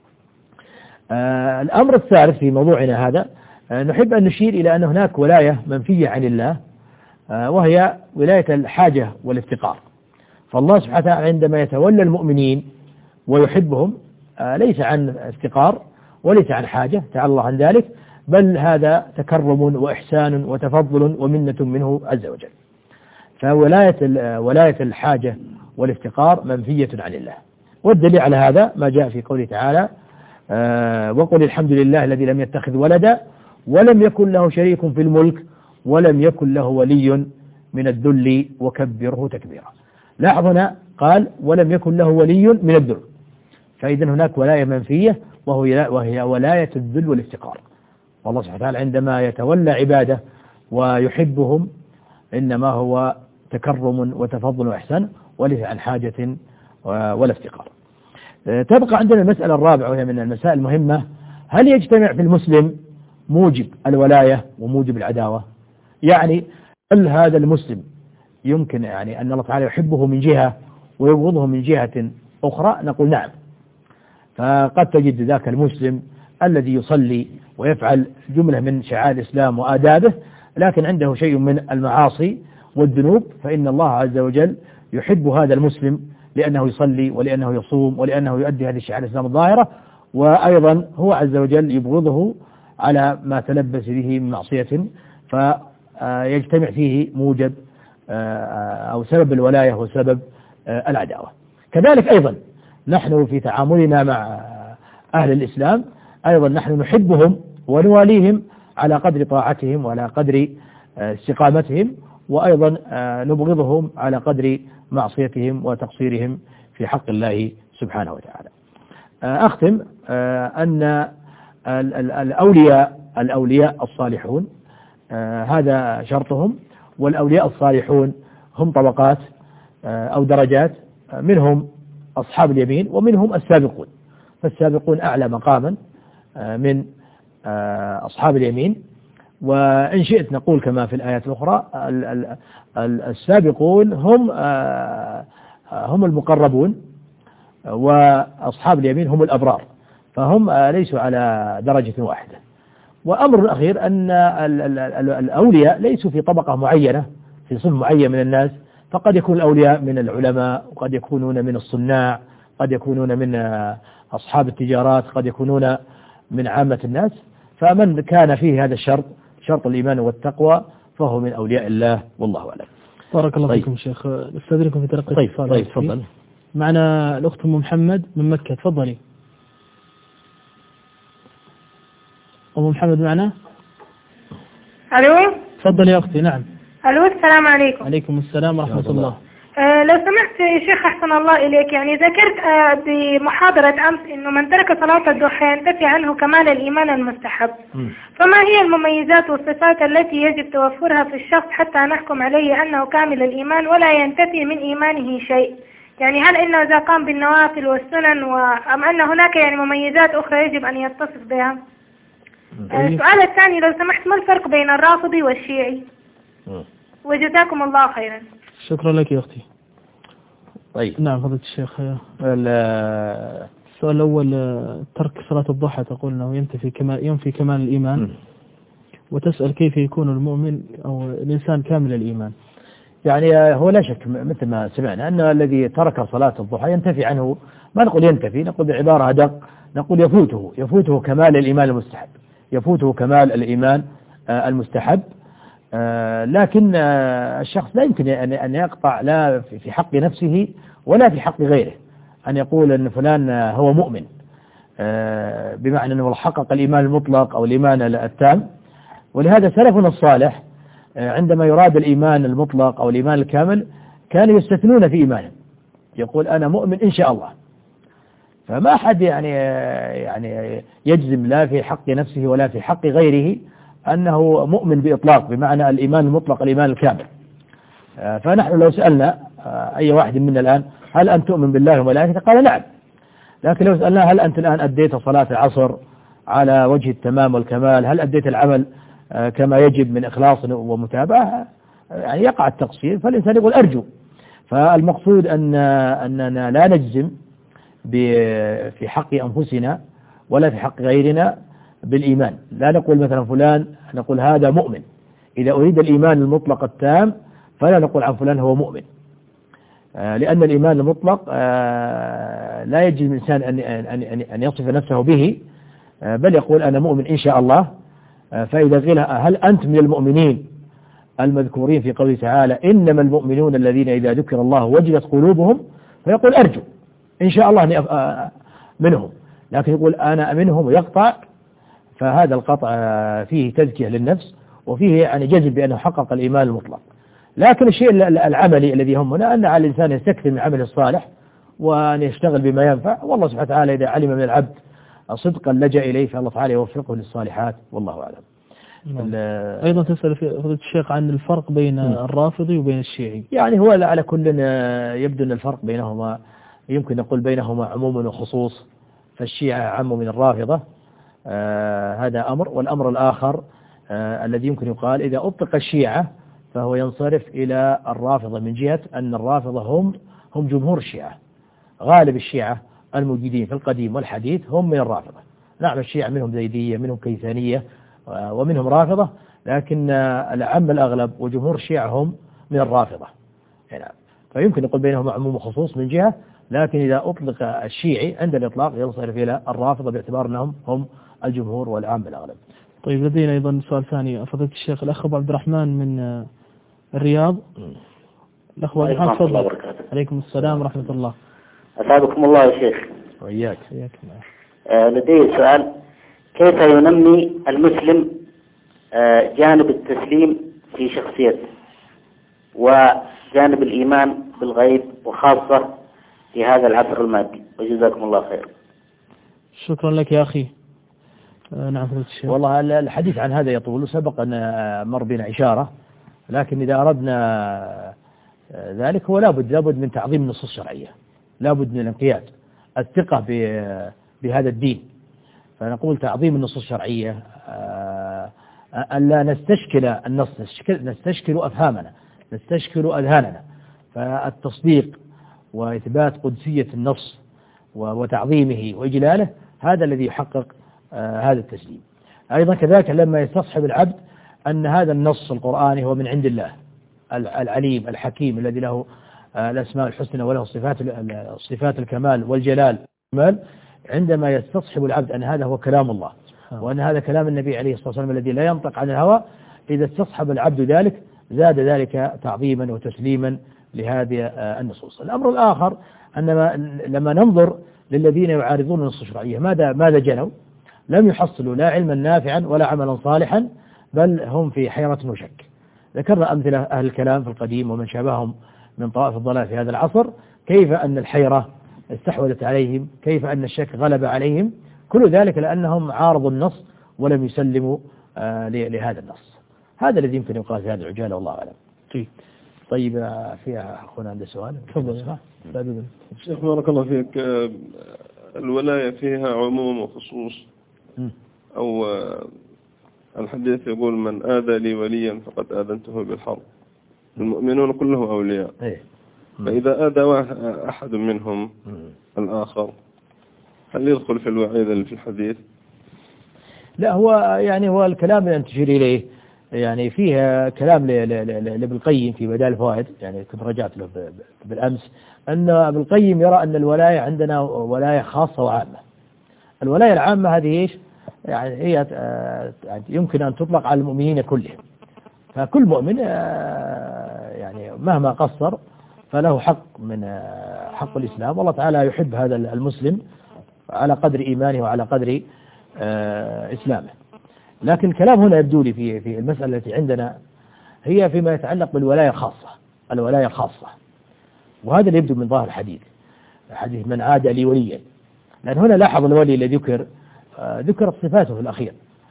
الأمر الثالث في موضوعنا هذا، نحب أن نشير إلى أن هناك ولاية منفية عن الله، وهي ولاية الحاجة والافتقار. فالله سبحانه وتعالى عندما يتولى المؤمنين ويحبهم ليس عن افتقار وليس عن حاجة، تعالى الله عن ذلك، بل هذا تكرم وإحسان وتفضل ومنة منه عز وجل. فولاية الحاجة والافتقار منفية عن الله، والدليل على هذا ما جاء في قوله تعالى: وقل الحمد لله الذي لم يتخذ ولدا ولم يكن له شريك في الملك ولم يكن له ولي من الذل وكبره تكبيرا. لاحظ هنا قال: ولم يكن له ولي من الذل، فإذا هناك ولاية منفية وهي ولاية الذل والافتقار. والله سبحانه وتعالى عندما يتولى عباده ويحبهم إنما هو تكرم وتفضل وإحسان وليس عن حاجة ولا افتقار. تبقى عندنا المسألة الرابعة وهي من المسائل المهمة: هل يجتمع في المسلم موجب الولاية وموجب العداوة؟ يعني هل هذا المسلم يمكن يعني أن الله تعالى يحبه من جهة ويبغضه من جهة أخرى؟ نقول نعم. فقد تجد ذاك المسلم الذي يصلي ويفعل جملة من شعائر الإسلام وآدابه، لكن عنده شيء من المعاصي والذنوب، فإن الله عز وجل يحب هذا المسلم لأنه يصلي ولأنه يصوم ولأنه يؤدي هذه الشعائر الإسلام الظاهرة، وأيضا هو عز وجل يبغضه على ما تلبس به من معصية، فيجتمع فيه موجب أو سبب الولاية وسبب العداوة. كذلك أيضا نحن في تعاملنا مع أهل الإسلام أيضا نحن نحبهم ونواليهم على قدر طاعتهم وعلى قدر استقامتهم، وأيضا نبغضهم على قدر معصيتهم وتقصيرهم في حق الله سبحانه وتعالى. أختم أن الأولياء الصالحون هذا شرطهم، والأولياء الصالحون هم طبقات أو درجات، منهم أصحاب اليمين ومنهم السابقون، فالسابقون أعلى مقاما من أصحاب اليمين. وإن شئت نقول كما في الآيات الأخرى: السابقون هم المقربون، وأصحاب اليمين هم الأبرار، فهم ليسوا على درجة واحدة. وأمر أخير أن الأولياء ليسوا في طبقة معينة في صنف معين من الناس، فقد يكون الأولياء من العلماء، وقد يكونون من الصناع، قد يكونون من أصحاب التجارات، قد يكونون من عامة الناس. فمن كان فيه هذا الشرط، شرط الإيمان والتقوى، فهو من أولياء الله، والله أعلم. بارك الله فيكم شيخ. استاذنكم في تلقي الاتصال. طيب تفضل. معنا الأخت أم محمد من مكة، تفضلي. أم محمد معنا؟ ألو. تفضل يا أختي. نعم. ألو، السلام عليكم. عليكم السلام ورحمة الله. لو سمحت يا شيخ أحسن الله إليك، يعني ذكرت بمحاضرة أمس إنه من ترك صلاة الضحى ينتفي عنه كمال الإيمان المستحب. فما هي المميزات والصفات التي يجب توفرها في الشخص حتى نحكم عليه أنه كامل الإيمان ولا ينتفي من إيمانه شيء؟ يعني هل إنه إذا قام بالنوافل والسنن أم أن هناك يعني مميزات أخرى يجب أن يتصف بها؟ السؤال الثاني لو سمحت، ما الفرق بين الرافضي والشيعي؟ وجزاكم الله خيرا. شكرا لك يا أختي. طيب. نعم فضيلة الشيخ. السؤال الأول، ترك صلاة الضحى تقول أنه ينفي كمال الإيمان، وتسأل كيف يكون المؤمن أو الإنسان كامل الإيمان. يعني هو لا شك مثل ما سمعنا أن الذي ترك صلاة الضحى ينتفي عنه، ما نقول ينتفي، نقول بعبارة أدق، نقول يفوته كمال الإيمان المستحب، يفوته كمال الإيمان المستحب. لكن الشخص لا يمكن أن يقطع لا في حق نفسه ولا في حق غيره، أن يقول أن فلان هو مؤمن بمعنى أنه حقق الإيمان المطلق أو الإيمان التام. ولهذا سلفنا الصالح عندما يراد الإيمان المطلق أو الإيمان الكامل كانوا يستثنون في إيمانهم، يقول أنا مؤمن إن شاء الله. فما أحد يعني يجزم لا في حق نفسه ولا في حق غيره أنه مؤمن بإطلاق بمعنى الإيمان المطلق الإيمان الكامل. فنحن لو سألنا أي واحد منا الآن هل أنت تؤمن بالله وملائكته؟ قال نعم. لكن لو سألنا هل أنت الآن أديت صلاة العصر على وجه التمام والكمال، هل أديت العمل كما يجب من إخلاص ومتابعة، يعني يقع التقصير، فالإنسان يقول أرجو. فالمقصود أننا لا نجزم في حق أنفسنا ولا في حق غيرنا بالإيمان. لا نقول مثلا فلان، نقول هذا مؤمن. إذا أريد الإيمان المطلق التام فلا نقول عن فلان هو مؤمن، لأن الإيمان المطلق لا يجب الإنسان أن يصف نفسه به، بل يقول أنا مؤمن إن شاء الله. فإذا قيل هل أنت من المؤمنين المذكورين في قوله تعالى إنما المؤمنون الذين إذا ذكر الله وجلت قلوبهم، فيقول أرجو إن شاء الله أني منهم. لكن يقول أنا منهم ويقطع، فهذا القطع فيه تزكية للنفس وفيه يعني جزم بأنه حقق الإيمان المطلق. لكن الشيء العملي الذي يهمنا أن على الإنسان يستكثر من عمل الصالح وأن يشتغل بما ينفع، والله سبحانه وتعالى إذا علم من العبد صدقا لجأ إليه فالله تعالى يوفقه للصالحات، والله أعلم. أيضا تسأل فضيلة الشيخ عن الفرق بين الرافضي وبين الشيعي. يعني هو على كل يبدو أن الفرق بينهما يمكن نقول بينهما عموم وخصوص، فالشيعة عم من الرافضة، هذا أمر. والأمر الآخر الذي يمكن يقال إذا أطلق الشيعة فهو ينصرف إلى الرافضة من جهة أن الرافضة هم جمهور الشيعة، غالب الشيعة الموجودين في القديم والحديث هم من الرافضة. نعم الشيعة منهم زيدية، منهم كيسانية، ومنهم رافضة، لكن العم الأغلب وجمهور الشيعة هم من الرافضة. يعني فيمكن نقول بينهم عموم وخصوص من جهة، لكن إذا أطلق الشيعي عند الإطلاق ينصرف إلى الرافضة باعتبار أنهم هم الجمهور والعام الأغلب. طيب لدينا أيضا سؤال ثاني فضيلة الشيخ، الأخ أبو عبد الرحمن من الرياض. الأخ أبو عبد الرحمن تفضل. عليكم السلام ورحمة الله. أسعدكم الله يا شيخ. وإياك. لدي سؤال، كيف ينمي المسلم جانب التسليم في شخصيته وجانب الإيمان بالغيب وخاصة في هذا العصر المادي، وجزاكم الله خير. شكرا لك يا أخي. نعم فضيلة الشيخ. والله الحديث عن هذا يطول، سبق أن مر بنا إشارة، لكن إذا أردنا ذلك هو لابد من تعظيم النصوص الشرعية، لابد من الانقياد، الثقة بهذا الدين. فنقول تعظيم النصوص الشرعية، ألا نستشكل النص، نستشكل أفهامنا، نستشكل أذهاننا. فالتصديق وإثبات قدسية النص وتعظيمه وإجلاله هذا الذي يحقق هذا التسليم. أيضا كذلك لما يستصحب العبد أن هذا النص القرآني هو من عند الله العليم الحكيم الذي له الأسماء الحسنى وله صفات الكمال والجلال، عندما يستصحب العبد أن هذا هو كلام الله وأن هذا كلام النبي عليه الصلاة والسلام الذي لا ينطق عن الهوى، إذا استصحب العبد ذلك زاد ذلك تعظيما وتسليما لهذه النصوص. الأمر الآخر أن لما ننظر للذين يعارضون النصوص الشرعية ماذا جنوا؟ لم يحصلوا لا علما نافعا ولا عملا صالحا، بل هم في حيرة وشك. ذكرنا أمثلة أهل الكلام في القديم ومن شابههم من طوائف الضلال في هذا العصر، كيف أن الحيرة استحوذت عليهم، كيف أن الشك غلب عليهم، كل ذلك لأنهم عارضوا النص ولم يسلموا لهذا النص. هذا الذي يمكن يقال في هذا العجالة والله أعلم. طيب فيها أخونا عنده سؤال. تفضل. شيخ بارك الله فيك، الولاية فيها عموم وخصوص، أو الحديث يقول من آذى لي وليا فقد آذنته بالحرب، المؤمنون كله أولياء، فإذا آذى أحد منهم الآخر هل يدخل في الوعيد اللي في الحديث؟ لا، هو يعني هو الكلام اللي تشير إليه يعني فيه كلام لابن القيم في بدائل الفوائد، يعني كنت رجعت له بالأمس، أن ابن القيم يرى أن الولاية عندنا ولاية خاصة وعامة. الولاية العامة هذه إيش؟ يعني هي يمكن أن تطلق على المؤمنين كلهم، فكل مؤمن يعني مهما قصر فله حق من حق الإسلام، والله تعالى يحب هذا المسلم على قدر إيمانه وعلى قدر إسلامه. لكن الكلام هنا يبدو لي في المسألة التي عندنا هي فيما يتعلق بالولاية الخاصة، الولاية الخاصة، وهذا اللي يبدو من ظاهر الحديث، حديث من عاد لي وليا، لأن هنا لاحظ الولي الذي ذكرت صفاته في الأخير،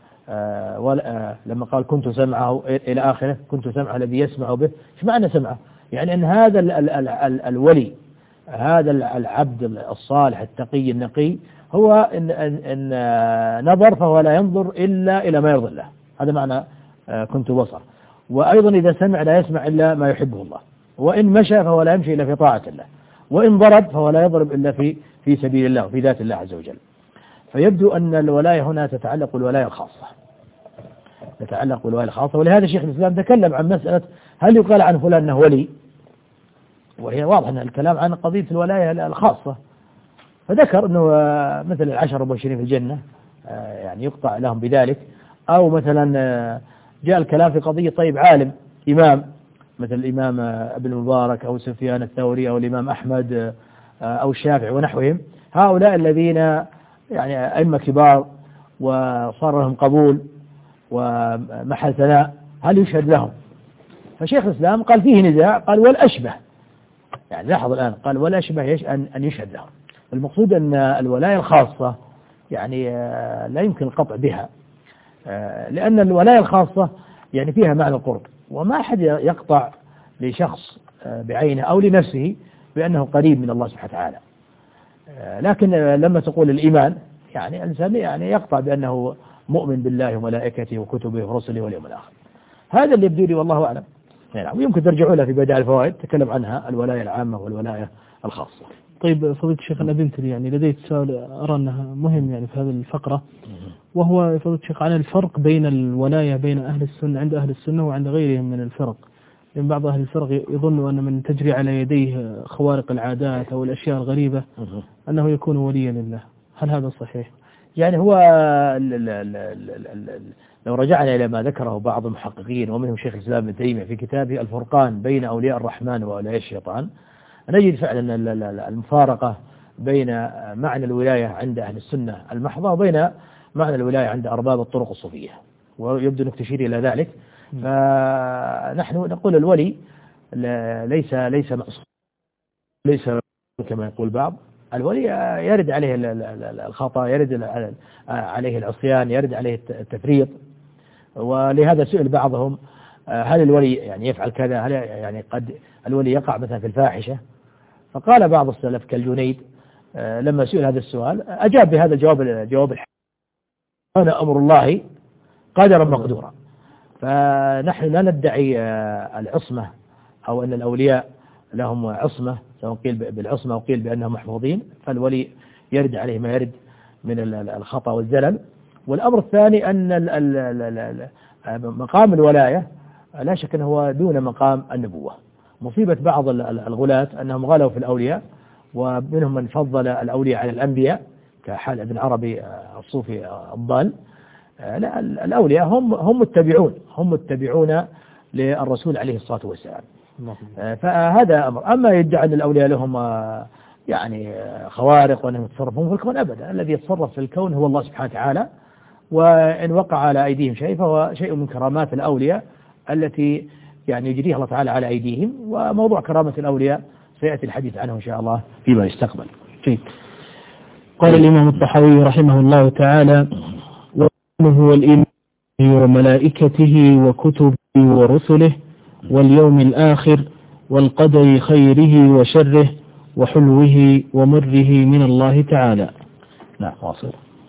لما قال كنت سمعه إلى آخره، كنت سمعه الذي يسمع به. إيش معنى سمعه؟ يعني أن هذا الولي، هذا العبد الصالح التقي النقي، هو إن نظر فهو لا ينظر إلا إلى ما يرضي الله، هذا معنى كنت بصر. وأيضا إذا سمع لا يسمع إلا ما يحبه الله، وإن مشى فهو لا يمشي إلا في طاعة الله، وإن ضرب فهو لا يضرب إلا في سبيل الله وفي ذات الله عز وجل. فيبدو أن الولاية هنا تتعلق بالولاية الخاصة، تتعلق بالولاية الخاصة. ولهذا شيخ الإسلام تكلم عن مسألة هل يقال عن فلان أنه ولي، وهي واضح أن الكلام عن قضية الولاية الخاصة، فذكر أنه مثل 10 مبشرين في الجنة يعني يقطع لهم بذلك، أو مثلا جاء الكلام في قضية طيب عالم إمام مثل الإمام ابن المبارك أو سفيان الثوري أو الإمام أحمد أو الشافعي ونحوهم، هؤلاء الذين يعني أئمة كبار وصار لهم قبول ومحل ثناء، هل يشهد لهم؟ فشيخ الإسلام قال فيه نزاع، قال والأشبه، يعني لاحظ الآن قال والأشبه أن يشهد لهم. المقصود أن الولاية الخاصة يعني لا يمكن القطع بها، لأن الولاية الخاصة يعني فيها معنى القرب، وما أحد يقطع لشخص بعينه أو لنفسه بأنه قريب من الله سبحانه وتعالى. لكن لما تقول الإيمان يعني الإنسان يعني يقطع بأنه مؤمن بالله وملائكته وكتبه ورسله واليوم الآخر. هذا اللي يبدو لي والله أعلم. يعني ويمكن ترجعوا لها في بدائع الفوائد تكلم عنها الولاية العامة والولاية الخاصة. طيب فضيلة الشيخ، أنا بنت لي يعني لدي سؤال أرى أنها مهم يعني في هذه الفقرة، وهو فضيلة الشيخ عن الفرق بين الولاية بين أهل السنة عند أهل السنة وعند غيرهم من الفرق. لأن بعض أهل الفرق يظن أن من تجري على يديه خوارق العادات أو الأشياء الغريبة أنه يكون وليا لله، هل هذا صحيح؟ يعني هو لو رجعنا إلى ما ذكره بعض المحققين ومنهم شيخ الإسلام ابن تيمية في كتابه الفرقان بين أولياء الرحمن وأولياء الشيطان، نجد فعلا المفارقة بين معنى الولاية عند أهل السنة المحضة وبين معنى الولاية عند أرباب الطرق الصوفية، ويبدو أنك تشير إلى ذلك. فنحن نقول الولي ليس معصوم، ليس كما يقول بعض. الولي يرد عليه الخطأ، يرد عليه العصيان، يرد عليه التفريط. ولهذا سئل بعضهم هل الولي يعني يفعل كذا، هل يعني قد الولي يقع مثلا في الفاحشة؟ فقال بعض السلف كالجنيد لما سئل هذا السؤال أجاب بهذا الجواب كان أمر الله قدرا مقدورا. فنحن لا ندعي العصمة أو أن الأولياء لهم عصمة، سواء قيل بالعصمة وقيل بأنهم محفوظين، فالولي يرد عليه ما يرد من الخطأ والزلل. والأمر الثاني أن مقام الولاية لا شك أنه هو دون مقام النبوة. مصيبة بعض الغلاة أنهم غلوا في الأولياء، ومنهم من فضل الأولياء على الأنبياء كحال ابن عربي الصوفي الضال. لا، الأولياء هم متبعون للرسول عليه الصلاة والسلام. فهذا أمر. أما يدعي أن الأولياء لهم يعني خوارق وأنهم يتصرفون في الكون، أبدا. الذي يتصرف في الكون هو الله سبحانه وتعالى، وإن وقع على أيديهم شيء فهو شيء من كرامات الأولياء التي يعني يجريها الله تعالى على أيديهم. وموضوع كرامة الأولياء سيأتي الحديث عنه إن شاء الله فيما يستقبل. قال الإمام الطحاوي رحمه الله تعالى: وهو الإيمان وملائكته وكتبه ورسله واليوم الآخر والقدر خيره وشره وحلوه ومره من الله تعالى. نعم واصل.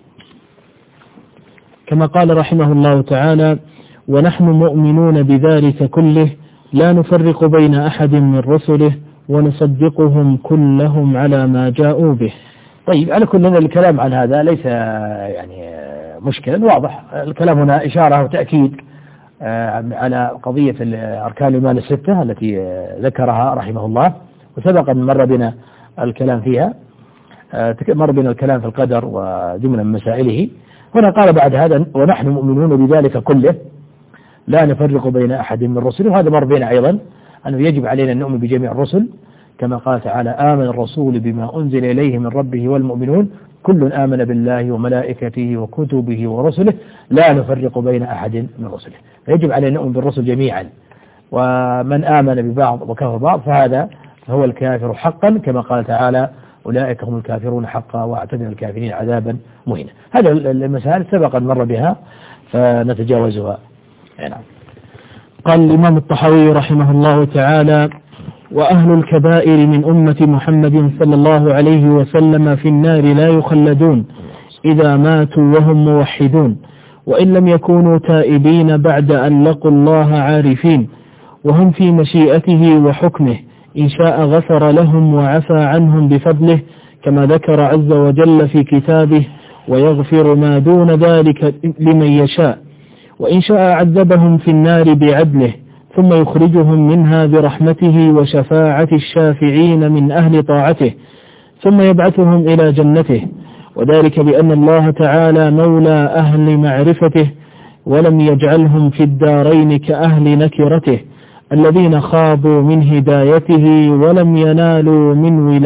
كما قال رحمه الله تعالى: ونحن مؤمنون بذلك كله لا نفرق بين أحد من رسله ونصدقهم كلهم على ما جاءوا به. طيب، على كل الكلام عن هذا ليس يعني مشكلا، واضح الكلام هنا إشارة وتأكيد على قضية أركان الإيمان الستة التي ذكرها رحمه الله، وسبق أن مر بنا الكلام فيها، مر بنا الكلام في القدر وجملة من مسائله. هنا قال بعد هذا: ونحن مؤمنون بذلك كله لا نفرق بين أحد من رسله. وهذا مر بنا أيضا أنه يجب علينا أن نؤمن بجميع الرسل، كما قال تعالى: آمن الرسول بما أنزل إليه من ربه والمؤمنون كل آمن بالله وملائكته وكتبه ورسله لا نفرق بين أحد من رسله. فيجب علينا أن نؤمن بالرسل جميعا، ومن آمن ببعض وكفر بعض فهذا هو الكافر حقا، كما قال تعالى: أولئك هم الكافرون حقا واعتدنا الكافرين عذابا مهينا. هذا المسائل سبق أن مر بها فنتجاوزها. نعم. قال الإمام الطحاوي رحمه الله تعالى: وأهل الكبائر من أمة محمد صلى الله عليه وسلم في النار لا يخلدون إذا ماتوا وهم موحدون، وإن لم يكونوا تائبين بعد أن لقوا الله عارفين، وهم في مشيئته وحكمه، إن شاء غفر لهم وعفى عنهم بفضله كما ذكر عز وجل في كتابه: ويغفر ما دون ذلك لمن يشاء، وإن شاء عذبهم في النار بعدله ثم يخرجهم منها برحمته وشفاعة الشافعين من أهل طاعته، ثم يبعثهم إلى جنته، وذلك بأن الله تعالى مولى أهل معرفته ولم يجعلهم في الدارين كأهل نكرته الذين خاضوا من هدايته ولم ينالوا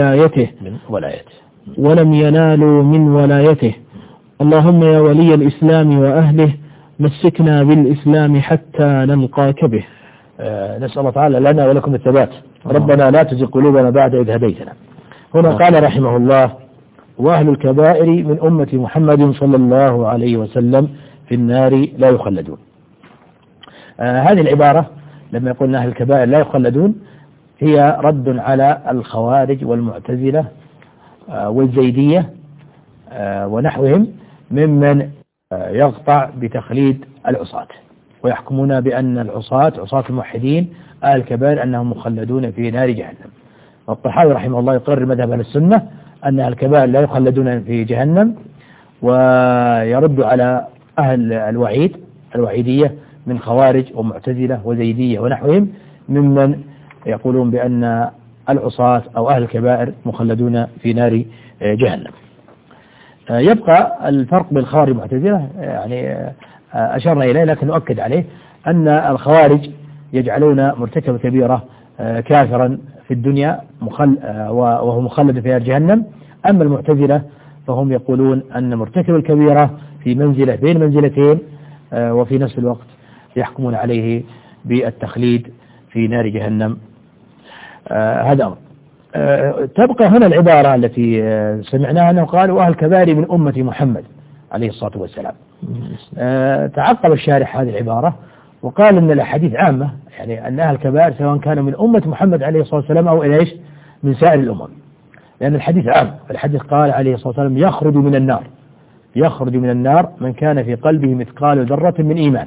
من ولايته. اللهم يا ولي الإسلام وأهله مسكنا بالإسلام حتى نلقاك به. نسأل الله تعالى لنا ولكم الثبات. ربنا لا تزغ قلوبنا بعد إذ هديتنا. هنا قال رحمه الله: وأهل الكبائر من أمة محمد صلى الله عليه وسلم في النار لا يخلدون. هذه العبارة لما يقول أهل الكبائر لا يخلدون هي رد على الخوارج والمعتزلة والزيدية ونحوهم ممن يقطع بتخليد العصاة، ويحكمون بأن العصاة عصاة الموحدين أهل الكبائر أنهم مخلدون في نار جهنم. والطحاوي رحمه الله يقرر مذهب أهل السنة أن أهل الكبائر لا يخلدون في جهنم، ويرد على أهل الوعيدية من خوارج ومعتزلة وزيدية ونحوهم ممن يقولون بأن العصاة أو أهل الكبائر مخلدون في نار جهنم. يبقى الفرق بين الخوارج والمعتزلة يعني أشرنا إليه، لكن نؤكد عليه أن الخوارج يجعلون مرتكب كبيرة كافرا في الدنيا وهو مخلد في نار جهنم. أما المعتزلة فهم يقولون أن مرتكب الكبيرة في منزلة بين منزلتين، وفي نفس الوقت يحكمون عليه بالتخليد في نار جهنم. هذا أمر. تبقى هنا العبارة التي سمعناها أنه قالوا أهل الكبائر من أمة محمد عليه الصلاة والسلام. تعقب الشارح هذه العبارة وقال أن الأحاديث عامة، يعني أن أهل الكبائر سواء كانوا من أمة محمد عليه الصلاة والسلام أو إيش من سائر الأمم، لأن الحديث عام. الحديث قال عليه الصلاة والسلام: يخرج من النار من كان في قلبه مثقال ذرة من إيمان.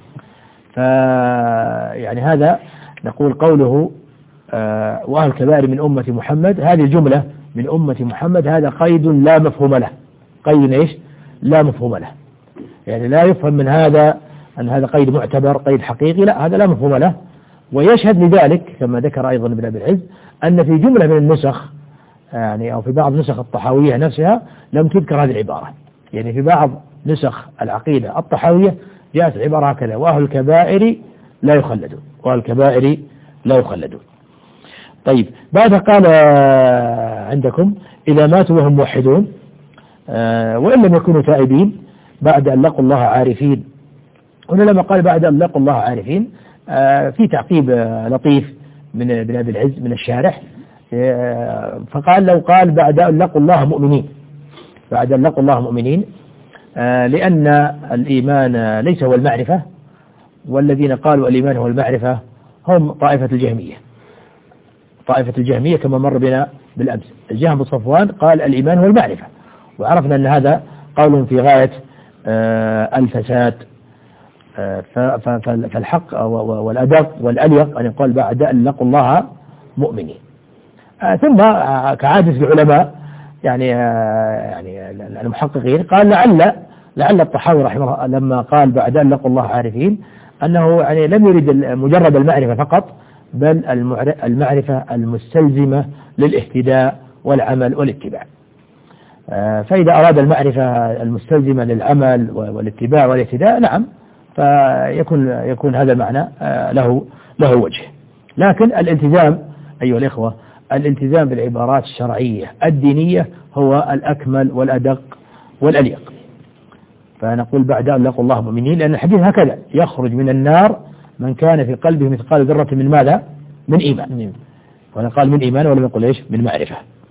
يعني هذا نقول قوله وأهل الكبائر من أمة محمد، هذه الجملة من أمة محمد هذا قيد لا مفهوم له. قيد إيش؟ لا مفهوم له، يعني لا يفهم من هذا أن هذا قيد معتبر قيد حقيقي، لا، هذا لا مفهوم له. ويشهد لذلك كما ذكر أيضا ابن أبي العز أن في جملة من النسخ يعني أو في بعض نسخ الطحاوية نفسها لم تذكر هذه العبارة. يعني في بعض نسخ العقيدة الطحاوية جاءت العبارة هكذا: وأهل الكبائر لا يخلدون، وأهل الكبائر لا يخلدون. طيب، بعد قال عندكم إذا ماتوا وهم موحدون وإن لم يكونوا تائبين بعد أن لقوا الله عارفين. هنا لما قال بعد أن لقوا الله عارفين في تعقيب لطيف من ابن أبي العز من الشارح، فقال لو قال بعد أن لقوا الله مؤمنين، بعد أن لقوا الله مؤمنين، لأن الإيمان ليس هو المعرفة، والذين قالوا الإيمان هو المعرفة هم طائفة الجهمية. طائفة الجهمية كما مر بنا بالأمس، الجهم بن صفوان قال الإيمان هو المعرفة، وعرفنا أن هذا قول في غاية الفساد. فالحق والأدب والأليق أن يقول بعد أن لقوا الله مؤمنين. ثم كعادة العلماء يعني المحققين قال لعل الطحاوي رحمه الله لما قال بعد أن لقوا الله عارفين أنه يعني لم يرد مجرد المعرفة فقط، بل المعرفة المستلزمة للاهتداء والعمل والاتباع. فإذا أراد المعرفة المستلزمة للعمل والاتباع والاهتداء نعم، فيكون هذا المعنى له وجه. لكن الالتزام أيها الإخوة، الالتزام بالعبارات الشرعية الدينية هو الأكمل والأدق والأليق. فنقول بعد أن لقوا الله مؤمنين، لأن الحديث هكذا يخرج من النار من كان في قلبه مثقال ذرة من ماذا؟ من إيمان. وأنا قال من إيمان ولم يقل إيش؟ من معرفة.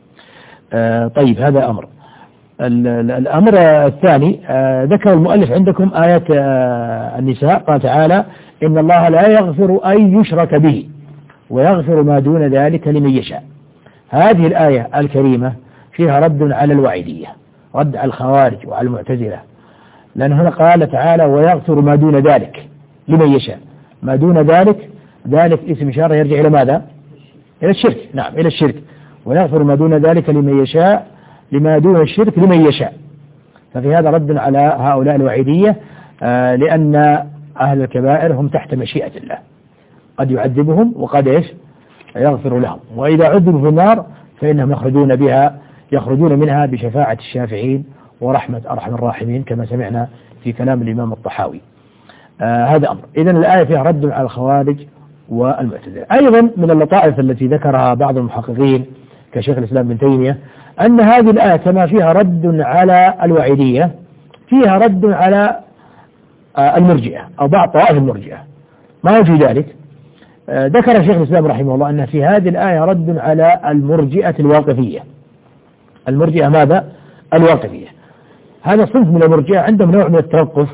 طيب هذا أمر. الأمر الثاني ذكر المؤلف عندكم آية النساء، قال تعالى إن الله لا يغفر أن يشرك به ويغفر ما دون ذلك لمن يشاء. هذه الآية الكريمة فيها رد على الوعيدية، رد على الخوارج وعلى المعتزلة، لأن هنا قال تعالى ويغفر ما دون ذلك لمن يشاء. ما دون ذلك اسم إشارة يرجع إلى ماذا؟ إلى الشرك. نعم إلى الشرك. ويغفر ما دون ذلك لمن يشاء، لما دون الشرك لمن يشاء. ففي هذا رد على هؤلاء الوعيدية، لأن أهل الكبائر هم تحت مشيئة الله، قد يعذبهم وقد إيش؟ يغفر لهم. وإذا عذبوا في النار فإنهم يخرجون منها بشفاعة الشافعين ورحمة أرحم الراحمين كما سمعنا في كلام الإمام الطحاوي. هذا أمر. إذن الآية فيها رد على الخوارج والمعتزلة. أيضا من اللطائف التي ذكرها بعض المحققين كشيخ الإسلام بن تيمية أن هذه الآية كما فيها رد على الوعيدية فيها رد على المرجئة أو بعض طوائف المرجئة. ما وجه ذلك؟ ذكر شيخ الإسلام رحمه الله أن في هذه الآية رد على المرجئة الواقفية. المرجئة ماذا؟ الواقفية. هذا صنف من المرجئة عندهم نوع من التوقف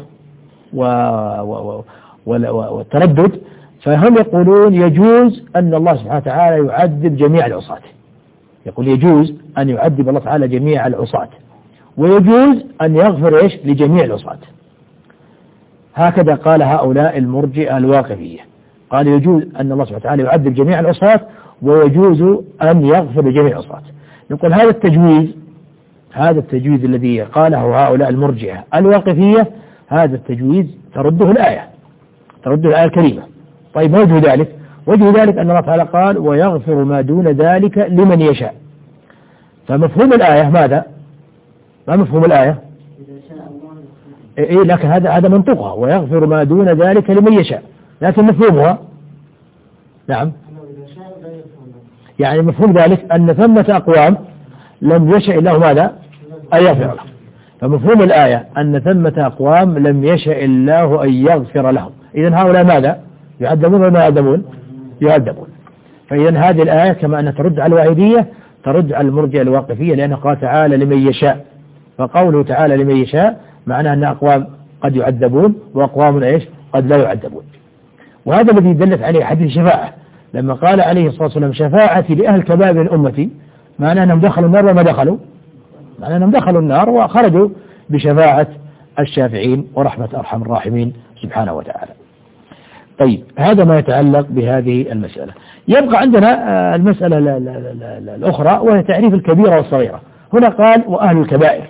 والتردد، فهم يقولون يجوز أن الله سبحانه وتعالى يعذب جميع العصاة. يقول يجوز أن يعذب الله تعالى جميع العصاة، ويجوز أن يغفر إيش؟ لجميع العصاة. هكذا قال هؤلاء المرجئة الواقفية، قال يجوز أن الله سبحانه وتعالى يعذب جميع العصاة ويجوز أن يغفر لجميع العصاة. نقول هذا التجويز الذي قاله هؤلاء المرجئة الواقفية، هذا التجويز ترده الآية الكريمة. طيب ما وجه ذلك؟ وجه ذلك أن الله تعالى قال ويغفر ما دون ذلك لمن يشاء. فمفهوم الآية ماذا؟ ما مفهوم الآية؟ لكن هذا منطقها ويغفر ما دون ذلك لمن يشاء، لكن مفهومها نعم، يعني مفهوم ذلك أن ثمة أقوام لم يشاء الله ماذا؟ أن يغفر لهم. فمفهوم الآية أن ثمة أقوام لم يشاء الله أن يغفر لهم. إذن هؤلاء ماذا؟ يعذبون ولا يعذبون؟ يعذبون. فإذن هذه الآية كما أنها ترد على الوعيدية ترد على المرجئة الواقفية، لأنه قال تعالى لمن يشاء، فقوله تعالى لمن يشاء معناه أن أقوام قد يعذبون وأقوام إيش؟ قد لا يعذبون. وهذا الذي دلت عليه حديث الشفاعة، لما قال عليه الصلاة والسلام شفاعتي لأهل الكبائر من أمتي، معناه أنهم دخلوا النار وما دخلوا، معناه أنهم دخلوا النار وخرجوا بشفاعة الشافعين ورحمة أرحم الراحمين سبحانه وتعالى. طيب هذا ما يتعلق بهذه المسألة. يبقى عندنا المسألة الأخرى وهي تعريف الكبيرة والصغيرة. هنا قال وأهل الكبائر.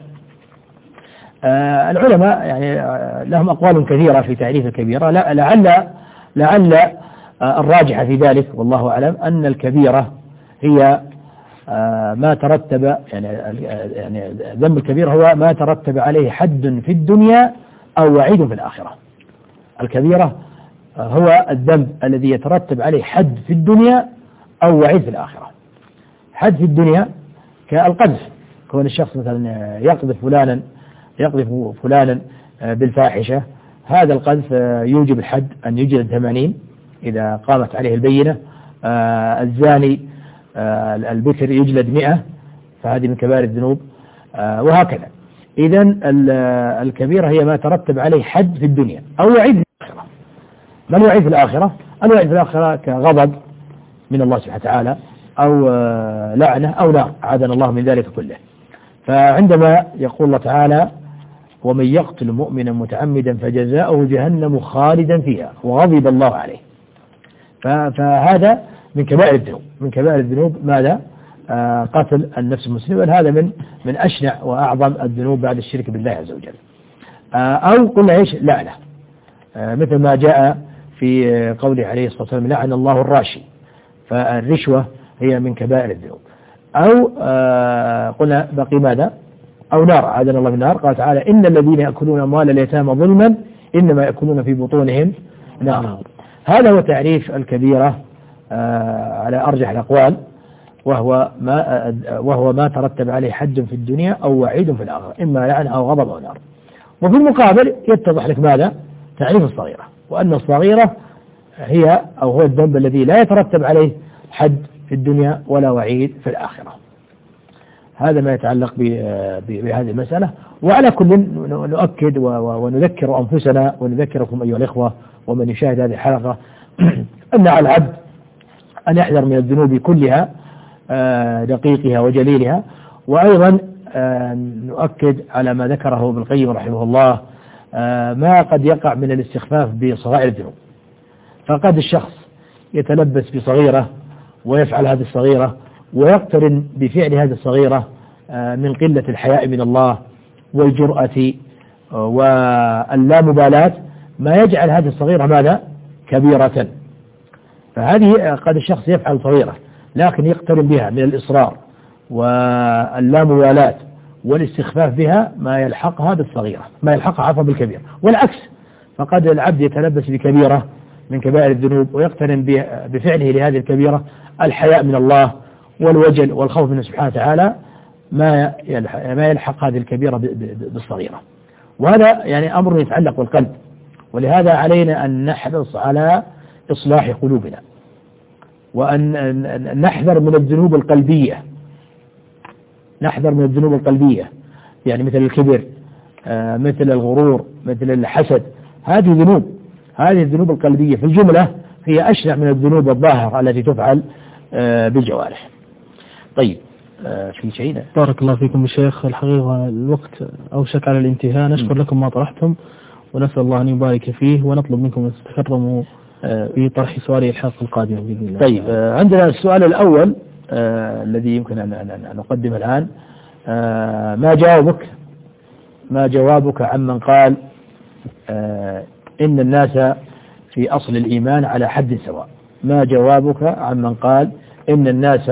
العلماء يعني لهم أقوال كثيرة في تعريف الكبيرة، لعل الراجح في ذلك والله أعلم أن الكبيرة هي ما ترتب يعني ذنب الكبير هو ما ترتب عليه حد في الدنيا أو وعيد في الآخرة. الكبيرة هو الذنب الذي يترتب عليه حد في الدنيا أو وعيد في الآخرة. حد في الدنيا كالقذف، كون الشخص مثلا يقذف فلانا بالفاحشة، هذا القذف يوجب الحد أن يجلد 80 إذا قامت عليه البينة. الزاني البكر يجلد 100، فهذه من كبائر الذنوب، وهكذا. إذن الكبيرة هي ما ترتب عليه حد في الدنيا أو وعيد في الآخرة. ما الوعيد في الآخرة؟ الوعيد في الآخرة كغضب من الله سبحانه وتعالى أو لعنة أو نار، أعاذنا الله من ذلك كله. فعندما يقول الله تعالى ومن يقتل مؤمنا متعمدا فجزاؤه جهنم خالدا فيها وغضب الله عليه، فهذا من كبائر الذنوب. من كبائر الذنوب ماذا؟ قتل النفس المسلمة، هذا من أشنع وأعظم الذنوب بعد الشرك بالله عز وجل. أو قلنا إيش؟ لعنة، مثل ما جاء في قوله عليه الصلاة والسلام لعن الله الراشي، فالرشوة هي من كبائر الذنوب. أو قلنا بقي ماذا؟ أو نار، عادنا الله من النار. قال تعالى إن الذين يأكلون أموال اليتامى ظلما إنما يأكلون في بطونهم نار. هذا هو تعريف الكبيرة على أرجح الأقوال، وهو ما ترتب عليه حد في الدنيا أو وعيد في الآخرة، إما لعن أو غضب أو نار. وفي المقابل يتضح لك ماذا؟ تعريف الصغيرة، وأن الصغيرة هي أو هو الذنب الذي لا يترتب عليه حد في الدنيا ولا وعيد في الآخرة. هذا ما يتعلق بهذه المسألة. وعلى كل نؤكد ونذكر أنفسنا ونذكركم أيها الإخوة ومن يشاهد هذه الحلقة أن على العبد أن يحذر من الذنوب كلها دقيقها وجليلها. وأيضا نؤكد على ما ذكره ابن القيم رحمه الله ما قد يقع من الاستخفاف بصغائر الذنوب. فقد الشخص يتلبس بصغيرة ويفعل هذه الصغيرة ويقترن بفعل هذه الصغيرة من قلة الحياء من الله والجرأة واللامبالاة ما يجعل هذه الصغيرة ماذا؟ كبيرة. فهذه قد الشخص يفعل صغيرة لكن يقترن بها من الإصرار واللامبالاة والاستخفاف بها ما يلحقها بالصغيرة، ما يلحقها عفوا بالكبيرة. والعكس، فقد العبد يتلبس بكبيرة من كبائر الذنوب ويقترن بفعله لهذه الكبيرة الحياء من الله والوجل والخوف منه سبحانه وتعالى ما يلحق هذه الكبيرة بالصغيرة. وهذا يعني أمر يتعلق بالقلب، ولهذا علينا أن نحرص على إصلاح قلوبنا وأن نحذر من الذنوب القلبية، نحذر من الذنوب القلبية يعني مثل الكبر، مثل الغرور، مثل الحسد. هذه الذنوب القلبية في الجملة هي أشنع من الذنوب الظاهرة التي تفعل بالجوارح. طيب في شيء؟ بارك الله فيكم الشيخ، الحقيقة الوقت أوشك على الانتهاء. نشكر لكم ما طرحتم ونسأل الله أن يبارك فيه، ونطلب منكم أن تتكرموا في طرح سؤال الحلقة القادمة بإذن الله. طيب عندنا السؤال الأول الذي يمكن أن نقدمه الآن. ما جوابك عمن قال إن الناس في أصل الإيمان على حد سواء؟ ما جوابك عمن قال إن الناس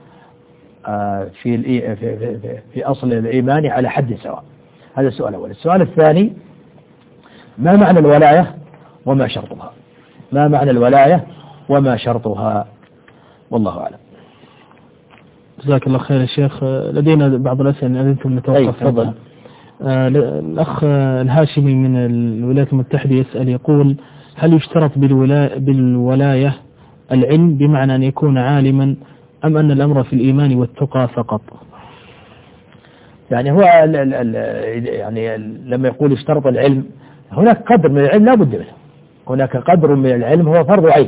في أصل الإيمان على حد سواء؟ هذا السؤال الأول. السؤال الثاني: ما معنى الولاية وما شرطها؟ ما معنى الولاية وما شرطها؟ والله أعلم. جزاك الله خير يا شيخ. لدينا بعض الأسئلة إن أنتم نتوقف. تفضل. الأخ الهاشمي من الولايات المتحدة يسأل يقول: هل يشترط بالولاية العلم بمعنى أن يكون عالما أم أن الأمر في الإيمان والتقى فقط؟ يعني هو يعني لما يقول اشترط العلم، هناك قدر من العلم لا بد منه، هناك قدر من العلم هو فرض عين.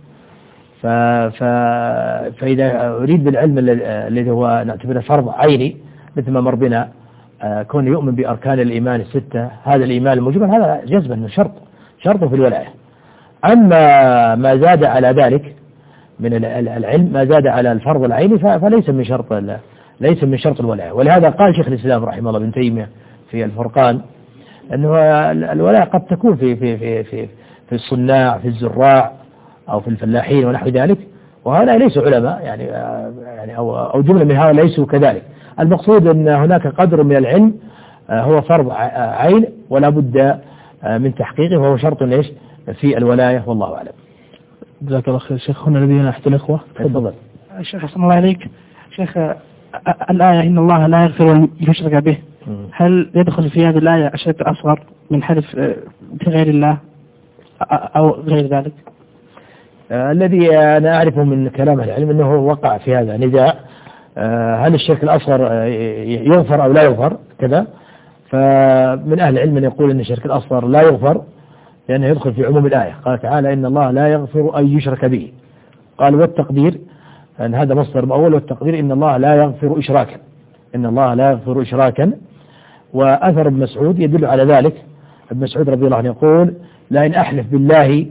فإذا أريد بالعلم الذي هو نعتبره فرض عيني مثل ما مر بنا كون يؤمن بأركان الإيمان الستة، هذا الإيمان المجمل هذا جزما من شرط في الولاية. أما ما زاد على ذلك من العلم، ما زاد على الفرض العيني فليس من شرط الولاية. ولهذا قال شيخ الإسلام رحمه الله ابن تيمية في الفرقان أنه الولاية قد تكون في الصناع، في الزراع، أو في الفلاحين ونحو ذلك، وهؤلاء ليسوا علماء يعني أو جملة من هؤلاء ليسوا كذلك. المقصود أن هناك قدر من العلم هو فرض عين ولا بد من تحقيقه، وهو شرط ليش في الولاية. والله أعلم. جزاك الله خير شيخ. هنا لدينا أحد الإخوة. تفضل. الشيخ حسن الله عليك. شيخ، الآية إن الله لا يغفر أن يشرك به هل يدخل في هذه الآية الشرك الأصغر من حلف بغير الله أو غير ذلك؟ الذي أنا أعرفه من كلام العلم أنه وقع في هذا نزاع، هل الشرك الأصغر يغفر أو لا يغفر كذا. فمن أهل العلم من يقول أن الشرك الأصغر لا يغفر لأنه يدخل في عموم الآية. قال تعالى إن الله لا يغفر أن يشرك به. قال والتقدير أن هذا مصدر مؤول، والتقدير إن الله لا يغفر إشراكا، إن الله لا يغفر إشراكا. وأثر ابن مسعود يدل على ذلك. ابن مسعود رضي الله عنه يقول لئن أحلف بالله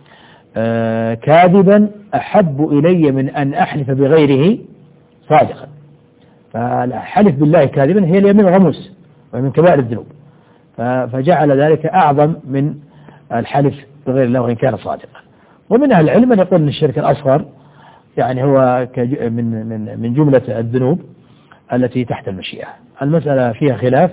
كاذبا أحب إلي من أن أحلف بغيره صادقا. فالحلف بالله كاذبا هي اليمين الغموس ومن كبائر الذنوب، فجعل ذلك أعظم من الحلف بغير الله وإن كان صادقا. ومن أهل العلم من يقول أن الشرك الأصغر يعني هو من جملة الذنوب التي تحت المشيئة. المسألة فيها خلاف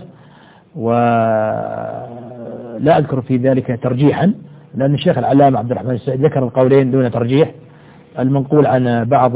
ولا أذكر في ذلك ترجيحا، لأن الشيخ العلامة عبد الرحمن السعيد ذكر القولين دون ترجيح. المنقول عن بعض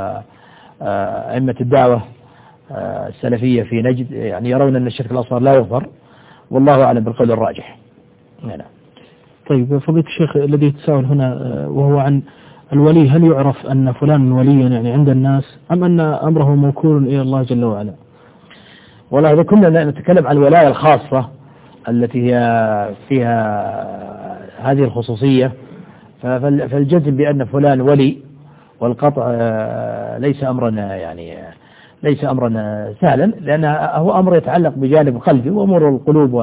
أئمة الدعوة السلفية في نجد يعني يرون أن الشرك الأصغر لا يغفر، والله أعلم بالقول الراجح. نعم. طيب فضيلة الشيخ الذي يتساءل هنا وهو عن الولي، هل يعرف أن فلان وليا يعني عند الناس أم أن أمره موكول إلى الله جل وعلا؟ والله إذا كنا نتكلم عن الولاية الخاصة التي هي فيها هذه الخصوصية فالجزم بأن فلان ولي والقطع ليس ليس أمرا سهلا، لأن هو أمر يتعلق بجانب قلبي، وأمور القلوب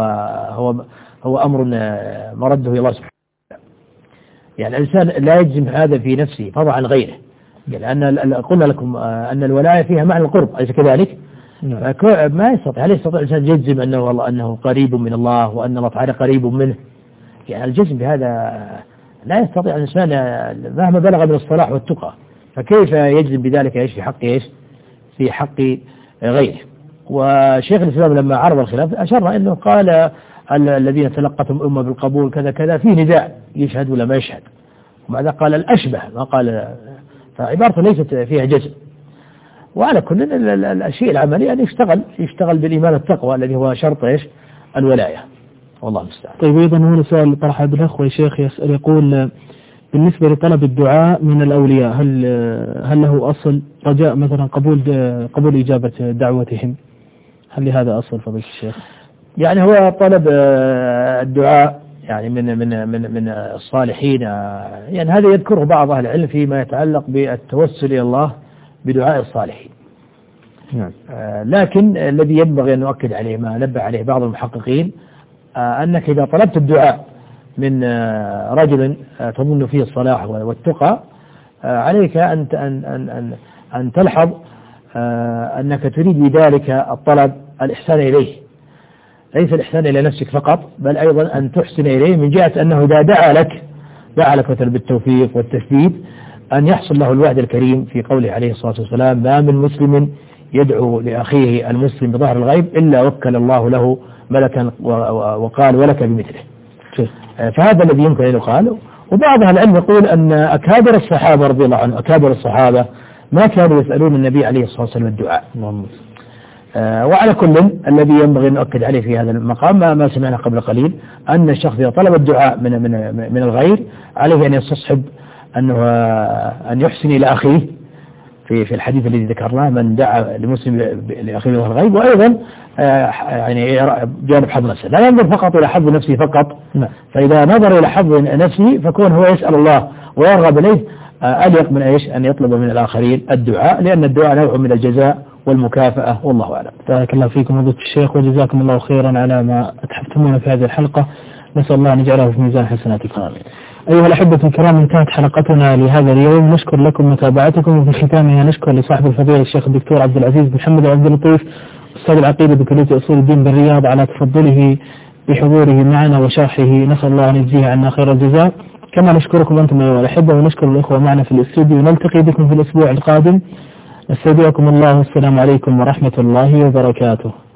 هو أمر مرده إلى الله سبحانه. يعني الإنسان لا يجزم هذا في نفسه فضلا عن غيره، لأن قلنا لكم أن الولاية فيها معنى القرب، أليس كذلك؟ ما يستطيع، هل يستطيع الإنسان يجزم أنه قريب من الله وأن الله تعالى قريب منه؟ يعني الجزم بهذا لا يستطيع الإنسان مهما بلغ من الصلاح والتقى، فكيف يجزم بذلك إيش في حق إيش؟ في حق غيره. وشيخ الإسلام لما عرض الخلاف أشار أنه قال الذين تلقتهم أمة بالقبول كذا كذا في نزاع يشهد ولا ما يشهد، وماذا قال الأشبه ما قال، فعبارته ليست فيها جزم. وعلى كل الشيء العملي أن يشتغل بالإيمان التقوى الذي هو شرط إيش؟ الولاية، والله المستعان. طيب أيضا هنا سؤال طرح أحد الأخوة يا شيخ يسأل يقول بالنسبة لطلب الدعاء من الأولياء هل له أصل رجاء مثلا قبول إجابة دعوتهم؟ هل لهذا أصل فضيلة الشيخ؟ يعني هو طلب الدعاء يعني من الصالحين، يعني هذا يذكره بعض أهل العلم فيما يتعلق بالتوسل إلى الله بدعاء الصالحين. نعم. لكن الذي ينبغي أن نؤكد عليه ما نبه عليه بعض المحققين أنك إذا طلبت الدعاء من رجل تظن فيه الصلاح والتقى عليك أن تلحظ أنك تريد بذلك الطلب الإحسان إليه، ليس الإحسان إلى نفسك فقط بل أيضا أن تحسن إليه من جهة أنه إذا دعا لك مثلا بالتوفيق والتثبيت أن يحصل له الوعد الكريم في قوله عليه الصلاة والسلام ما من مسلم يدعو لأخيه المسلم بظهر الغيب إلا وكل الله له ملكا وقال ولك بمثله. فهذا الذي يمكن أن يقال. وبعض أهل العلم يقول أن أكابر الصحابة رضي الله عنهم أكابر الصحابة ما كانوا يسألون النبي عليه الصلاة والسلام الدعاء. وعلى كل الذي ينبغي أن نؤكد عليه في هذا المقام ما سمعنا قبل قليل أن الشخص إذا طلب الدعاء من الغير عليه أن يستصحب أن يحسن إلى أخيه في الحديث الذي ذكرناه من دعا لمسلم لأخيه بظهر الغيب، وأيضا يعني جانب حظ نفسه لا ينظر فقط إلى حظ نفسه فقط. فإذا نظر إلى حظ نفسه فكون هو يسأل الله ويرغب إليه أليق من إيش أن يطلب من الآخرين الدعاء، لأن الدعاء نوع من الجزاء والمكافأة، والله أعلم. بارك الله فيكم فضيلة الشيخ وجزاكم الله خيرا على ما أتحفتمونا في هذه الحلقة، نسأل الله أن يجعله في ميزان حسناتكم. أيها الأحبة الكرام انتهت حلقتنا لهذا اليوم، نشكر لكم متابعتكم، وفي ختامها نشكر لصاحب الفضيلة الشيخ الدكتور عبد العزيز محمد عبد اللطيف أستاذ العقيدة بكلية أصول الدين بالرياض على تفضله بحضوره معنا وشرحه، نسأل الله أن يجزيه عنا خير الجزاء. كما نشكركم أنتم أيها الأحبة ونشكر الأخوة معنا في الاستوديو، ونلتقي بكم في الأسبوع القادم. نستودعكم الله والسلام عليكم ورحمة الله وبركاته.